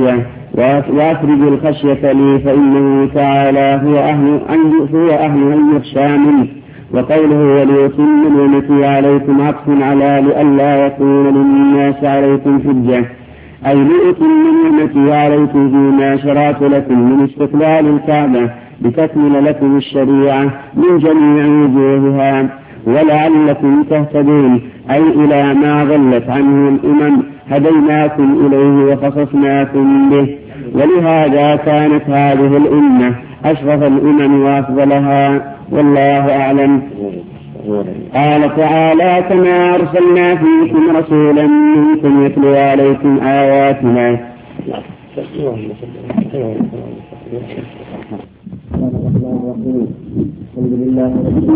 الخشية لي فإنه تعالى هو أهل أن يخشى منه. وقوله وليتم نعمتي عليكم عطف على لئلا يكون للناس عليكم حجة أي ليتم نعمتي عليكم فيما شرعت لكم من استقبال الكعبة لتكمل لكم الشريعة من جميع وجوهها ولعلكم تهتدون أي إلى ما ضلت عنه الأمم هديناكم إليه وخصصناكم به. ولهذا كانت هذه الأمة أشرف الأمم وأفضلها، والله أعلم. قال تعالى كما أرسلنا فيكم رسولا منكم يتلو عليكم آياتنا. الحمد لله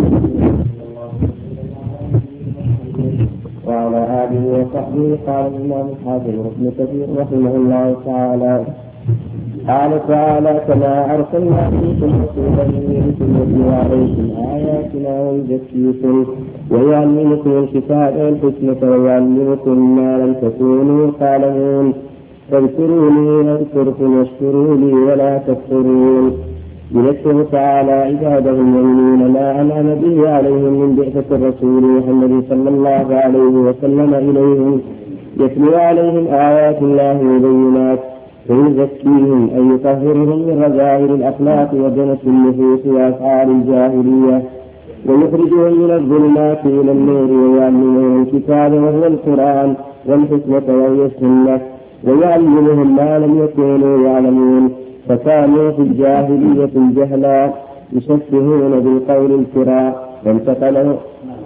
وعلى آله وصحبه. قال الإمام الحافظ ابن كثير رحمه الله تعالى قال تعالى كما أرسلنا فيكم رسولا منكم يتلو عليكم آياتنا ويزكيكم ويعلمكم الكتاب والحكمة ويعلمكم ما لم تكونوا تعلمون فاذكروني أذكركم واشكروا لي ولا تكفرون. يذكر تعالى عباده المؤمنين ما أنعم به عليهم من بعثة الرسول محمد صلى الله عليه وسلم إليهم، يتلو عليهم آيات الله مبينات ويزكيهم أي يطهرهم من رذائل الأخلاق ودنس النفوس وأفعال الجاهلية، ويخرجهم من الظلمات إلى النور، ويعلمهم الكتاب وهو القرآن والحكمة وهي السنة، ويعلمهم ما لم يكونوا يعلمون، فكانوا في الجاهلية الجهلا يشبهون بالقول الكراء وانتقلوا.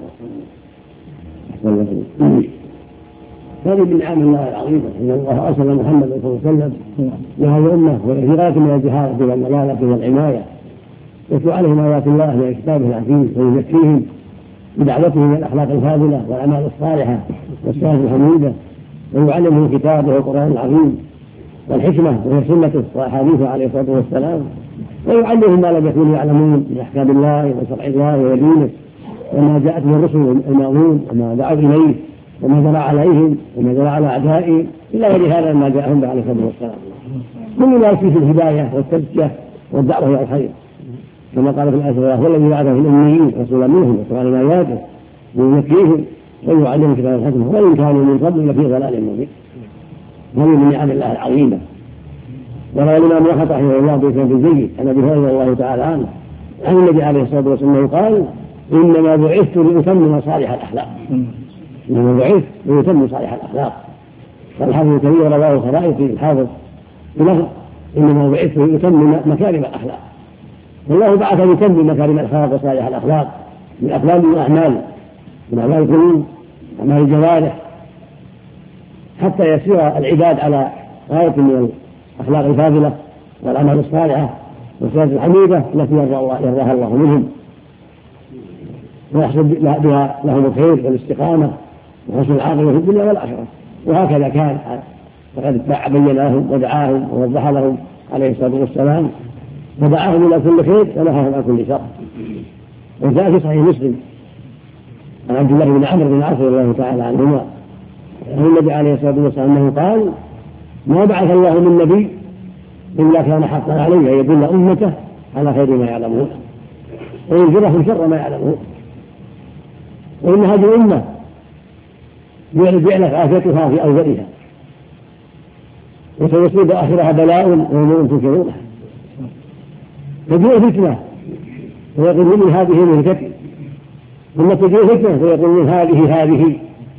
هذه من نعم الله العظيمة إن الله أرسل محمد صلى الله عليه وسلم لهذه الأمة والإغراق من الجهالة والملالة والعناية، يتلو عليهم آيات الله من كتابه العزيز ويزكيهم بدعوتهم إلى الأخلاق الفاضلة والأعمال الصالحة والصلاة الحميدة، ويعلمهم كتابه القرآن العظيم والحكمة وهي سنته وأحاديثه عليه الصلاة والسلام، ويعلمهم ما لم يكونوا يعلمون من أحكام الله وشرع الله ودينه وما جاءت به الرسل الماضون وما دعوا إليه وما جرى عليهم وما جرى على أعدائهم إلا غير هذا ما جاءهم به عليه الصلاة والسلام، كل ما يكفي في الهداية والتزكية والدعوة إلى الخير، كما قال في الآية: هو الذي بعث في الأميين رسولا منهم يتلو عليهم آياته ويزكيهم ويعلمهم كتاب الحكمة وإن كانوا من قبل لفي ضلال مبين. هذه من نعم الله العظيمة. وروى الإمام أحمد رحمه الله بإسناد جيد عن أبي هريرة رضي الله تعالى عنه عن النبي عليه الصلاة والسلام قال: إنما بعثت لأتمم صالح الأخلاق. إنما بعثت لأتمم صالح الأخلاق. والحافظ الكبير رواه الخرائط الحافظ بلفظ: إنما بعثت لأتمم مكارم الأخلاق. والله بعث ليتمم مكارم الأخلاق وصالح الأخلاق من أقوال وأعمال، من أعمال القلوب وأعمال الجوارح، حتى يسير العباد على غاية من الأخلاق الفاضلة والأعمال الصالحة والصلاة الحميدة التي يرضاها الله منهم، ويحصل بها لهم الخير والاستقامة وحسن العاقبة في الدنيا والآخرة. وهكذا كان، فقد بين لهم ودعاهم ووضح لهم عليه الصلاة والسلام، ودعاهم إلى كل خير ونهاهم عن كل شر. وجاء في صحيح مسلم عن عبد الله بن عمرو بن العاص رضي الله تعالى عنهما عن النبي عليه الصلاة والسلام أنه قال: ما بعث الله من نبي إلا كان حقا عليه أن يدل أمته على خير ما يعلمون وينذرهم شر ما يعلمون، وإن هذه الأمة يعلق آفتها في أولها وسيصيب آخرها بلاء وأمور تنكرونها، تجيء فتنة ويقول من هذه مهتدي، ثم تجيء فتنة ويقول من هذه،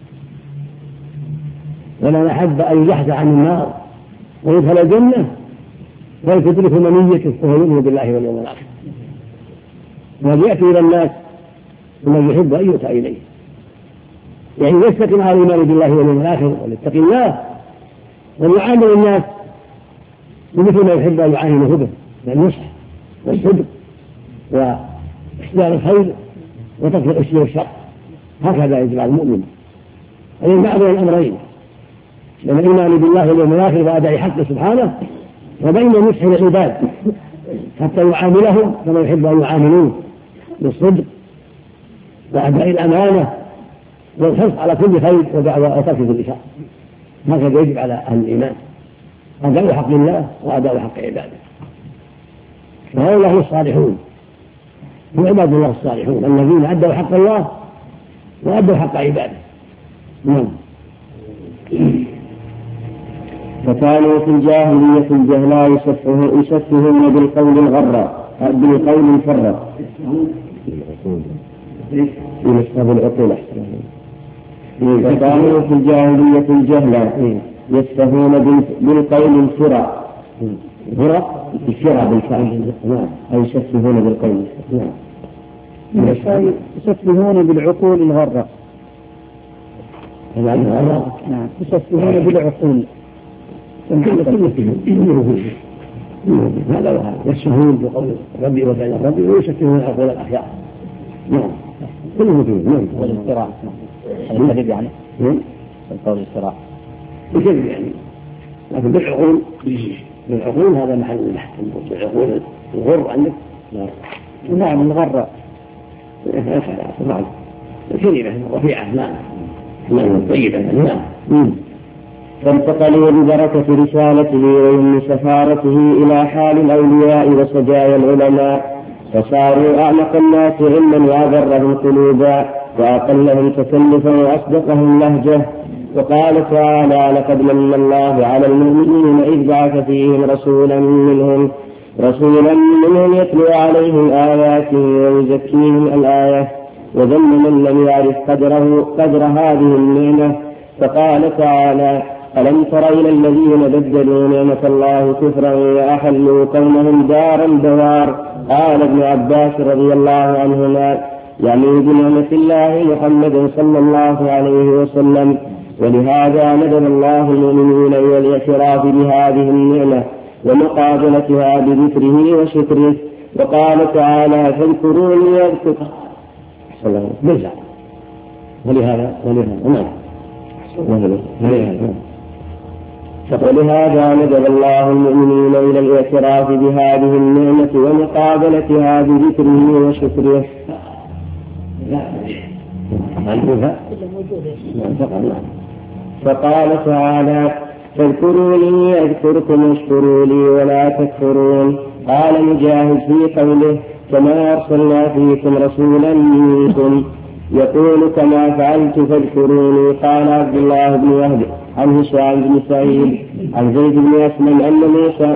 ولا نحب أن يحث عن النار ويدخل الجنة ويتدرك منيته وهو يؤمن بالله واليوم الآخر، ويأتي إلى الناس ومن يحب أن يؤتى إليه، يعني يستقيم على الإيمان بالله واليوم الآخر ويتقي الله ويعامل الناس بمثل ما يحب أن يعامله به من النصح والصدق وإحسان الخير وترك الغش والشر. هكذا يجب على المؤمن أن يجمع بين الأمرين: بين الإيمان بالله واليوم الآخر وأداء حقه سبحانه، وبين نصح العباد حتى يعاملهم كما يحب أن يعاملوه بالصدق وأداء الأمانة والحرص على كل خير ودعوة وترك كل شر. هكذا يجب على أهل الإيمان: أداء حق الله وأداء حق عباده. وهؤلاء الصالحون هم عباد الله الصالحون الذين أدوا حق الله وأدوا حق عباده. نعم. فكانوا في الجاهلية الجهلاء يسفهون بالقول الغراء بالقول الفراء فكانوا في الجاهلية الجهلاء يسفهون بالقول الفراء الشرع بالفعل، أي يسفهون بالقول. يسفهون بالعقول الغراء. نعم، يسفهون بالعقول. هذا يسفهون بقول ربي وفعل ربي ويسفهون عقول الأخيار. نعم، كله فيه. نعم، والافتراء الكذب يعني القول الافتراء الكذب يعني، لكن بالعقول هذا محل البحث. بالعقول الغر عندك. نعم، الغراء. نعم، الكلمة رفيعة. نعم، طيبة. نعم. فانتقلوا ببركة رسالته وإن سفارته إلى حال الأولياء وسجايا العلماء، فصاروا أعمق الناس علما وأبرهم قلوبا وأقلهم تكلفا وأصدقهم لهجة. وقال تعالى: لقد من الله على المؤمنين إذ بعث فيهم رسولا منهم يتلو عليهم آياته ويزكيهم الآية. وذم من لم يعرف قدر هذه النعمة، فقال تعالى: ألم تر إلى الذين بدلوا نعمة الله كفرا وأحلوا قومهم دار البوار. قال ابن عباس رضي الله عنهما: يعني بنعمة الله محمد صلى الله عليه وسلم. ولهذا ندب الله المؤمنين إلى الاعتراف بهذه النعمة ومقابلتها بذكره وشكره. وقال تعالى: فاذكروني أذكركم. ولهذا ندب الله المؤمنين إلى الاعتراف بهذه النعمة ومقابلتها بذكره وشكره. فقال تعالى: فاذكروني أذكركم واشكروا لي ولا تكفرون. قال مجاهد في قوله: كما أرسلنا فيكم رسولا منكم يقول كما فعلت فاذكروني. قال عبد الله بن وهب عن هشام بن سعيد عن زيد بن أسلم أن موسى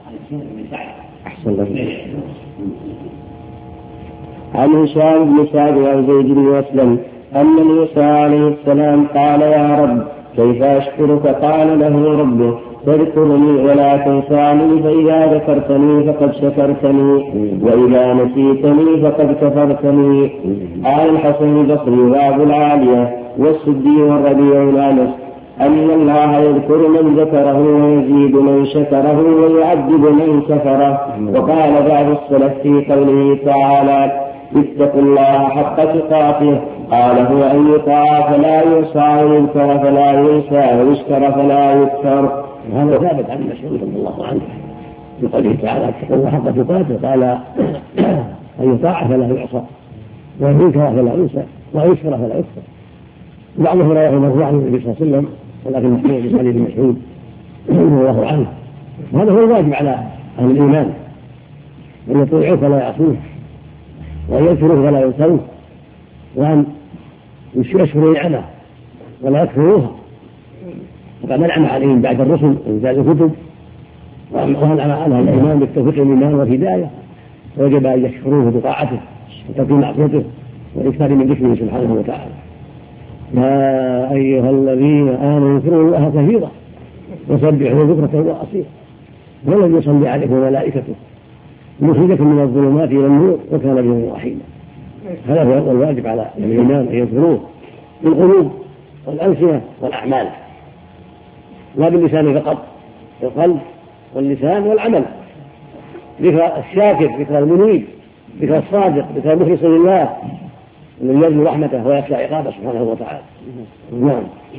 عن هشام بن سعد عن زيد بن أسلم أن موسى عليه السلام قال: يا رب كيف أشكرك؟ قال له ربه: تذكرني ولا تنساني، فإذا ذكرتني فقد شكرتني وإذا نسيتني فقد كفرتني. قال الحسن البصري وأبو العالية والسدي والربيع الأنس أن الله يذكر من ذكره ويزيد من شكره ويعذب من كفره. وقال بعض السلف في قوله تعالى: اتقوا الله حق تقاته، قال: هو أن يطاع فلا يعصى ويذكر فلا ينسى ويشكر فلا يكفر. وهذا ثابت عن مسعود رضي الله عنه في قوله تعالى: اتقوا الله حق تقاته، قال: أن يطاع فلا يعصى وأن يذكر فلا ينسى ويشكر فلا يكفر. بعضهم لا يعلم مرفوعا عن النبي صلى الله عليه وسلم، ولكن محمود بن علي بن مسعود رضي الله عنه. وهذا هو الواجب على أهل الإيمان، أن يطيعوه فلا يعصوه، وأن يذكروه فلا ينسوه، وأن يشكروا نعمه ولا يكفروها. وقد أنعم عليهم بعد الرسل وإنزال الكتب، وأنعم على الإيمان بالتوفيق والإيمان والهداية، وجب أن يشكروه بطاعته وترك معصيته والإكثار من ذكره سبحانه وتعالى. يا أيها الذين آمنوا اذكروا الله كثيرا وسبحوه بكرة وأصيلا، هو الذي يصلي عليكم وملائكته ليخرجكم من الظلمات إلى النور وكان بهم رحيما. هذا هو الواجب على الإيمان، أن يذكروه بالقلوب والألسنة والأعمال، لا باللسان فقط، القلب واللسان والعمل. ذكر الشاكر، ذكر المنيب، ذكر الصادق، ذكر المخلص لله الذي يرجو رحمته ويخشى عقابه سبحانه وتعالى. نعم.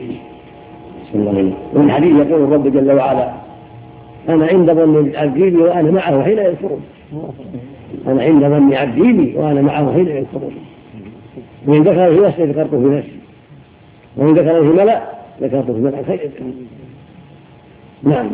ومن حديث يقول الرب جل وعلا: أنا عند ظن عبدي بي وأنا معه حين يذكرون. أنا عند ظن عبدي بي وأنا معه حين يذكرون. وإن ذكر في نفسي ذكرته في نفسي، وإن ذكر في ملأ ذكرته في ملأ خير. نعم.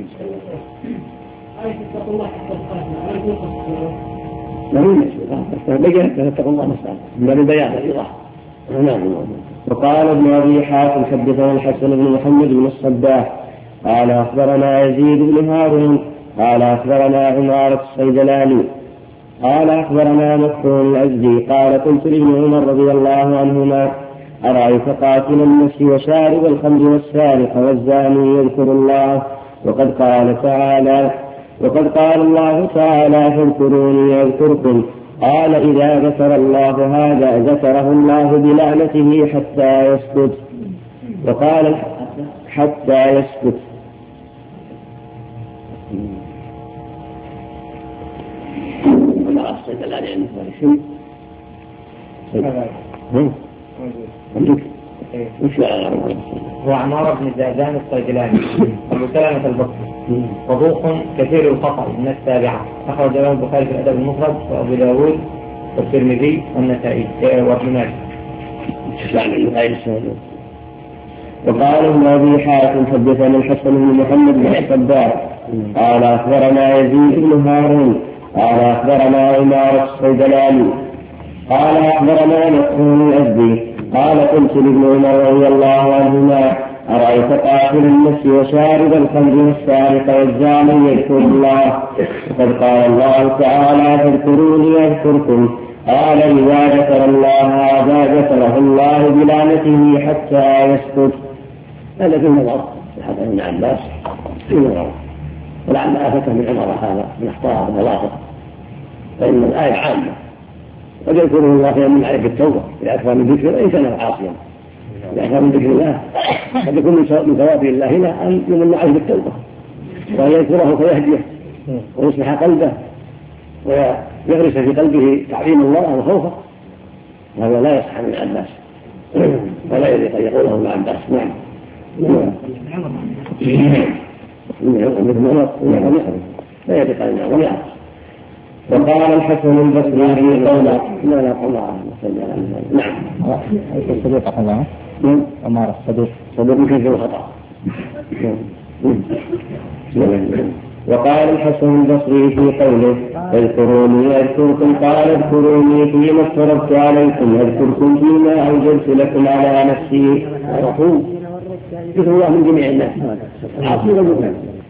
اتقوا الله مسألة من البيان الإيضاح. وقال ابن أبي حاتم حدثنا الحسن بن محمد بن الصباح قال أخبرنا يزيد بن هارون قال أخبرنا عمارة الصيدلاني قال أخبرنا مكحول الأزدي قال: قلت لابن عمر رضي الله عنهما: أرأيت قاتل النفس وشارب الخمر والسارق والزاني يذكر الله وقد قال الله تعالى: فاذكروني أذكركم. قال: إذا ذكر الله هذا ذكره الله بلعنته حتى يسكت. وقال: حتى يسكت. وعمار بن زادان الصيدلاني أبو سلمة البصري صدوق كثير الخطأ من السابعة، أخرج له البخاري في الأدب المفرد وأبو داود والترمذي والنسائي وابن ماجه. وقال ابن أبي حاتم حدثنا الحسن بن محمد بن الصباح قال أخبرنا يزيد بن هارون قال أخبرنا عمارة الصيدلاني قال أخبرنا مسعود الأزدي قال قلت لابن عمر رضي الله عنهما أرأيت قاتل النفس وشارب الخمر والسارق والزاني يذكر الله وقد قال الله تعالى فاذكروني أذكركم قال إذا ذكر الله هذا ذكره الله بلعنته حتى يسكت. هذا في النظر حتى ابن عباس في نظر ولعل آفته من عمر هذا من أخطاء ومواقف فإن الآية عامة قد يذكره الله فيمن عليه بالتوبة إذا أكثر من ذكر إن كان عاصيا إذا أكثر من ذكر الله قد يكون من ثواب الله له أن يمن عليه بالتوبة وأن يذكره فيهديه ويصلح قلبه ويغرس في قلبه تعظيم الله وخوفه. هذا لا يصح عن ابن عباس ولا يليق أن يقوله ابن عباس. نعم لا يليق أن يقوله. وقال الحسن البصري في قوله لا لا الله. نعم الصديق أخذها أمارة صديق كثير الخطأ. وقال الحسن البصري في قوله اذكروني أذكركم قال اذكروني فيما افترضت عليكم اذكركم فيما أوجبت لكم على نفسي. ذكر الله من جميع الناس عاصي والمؤمن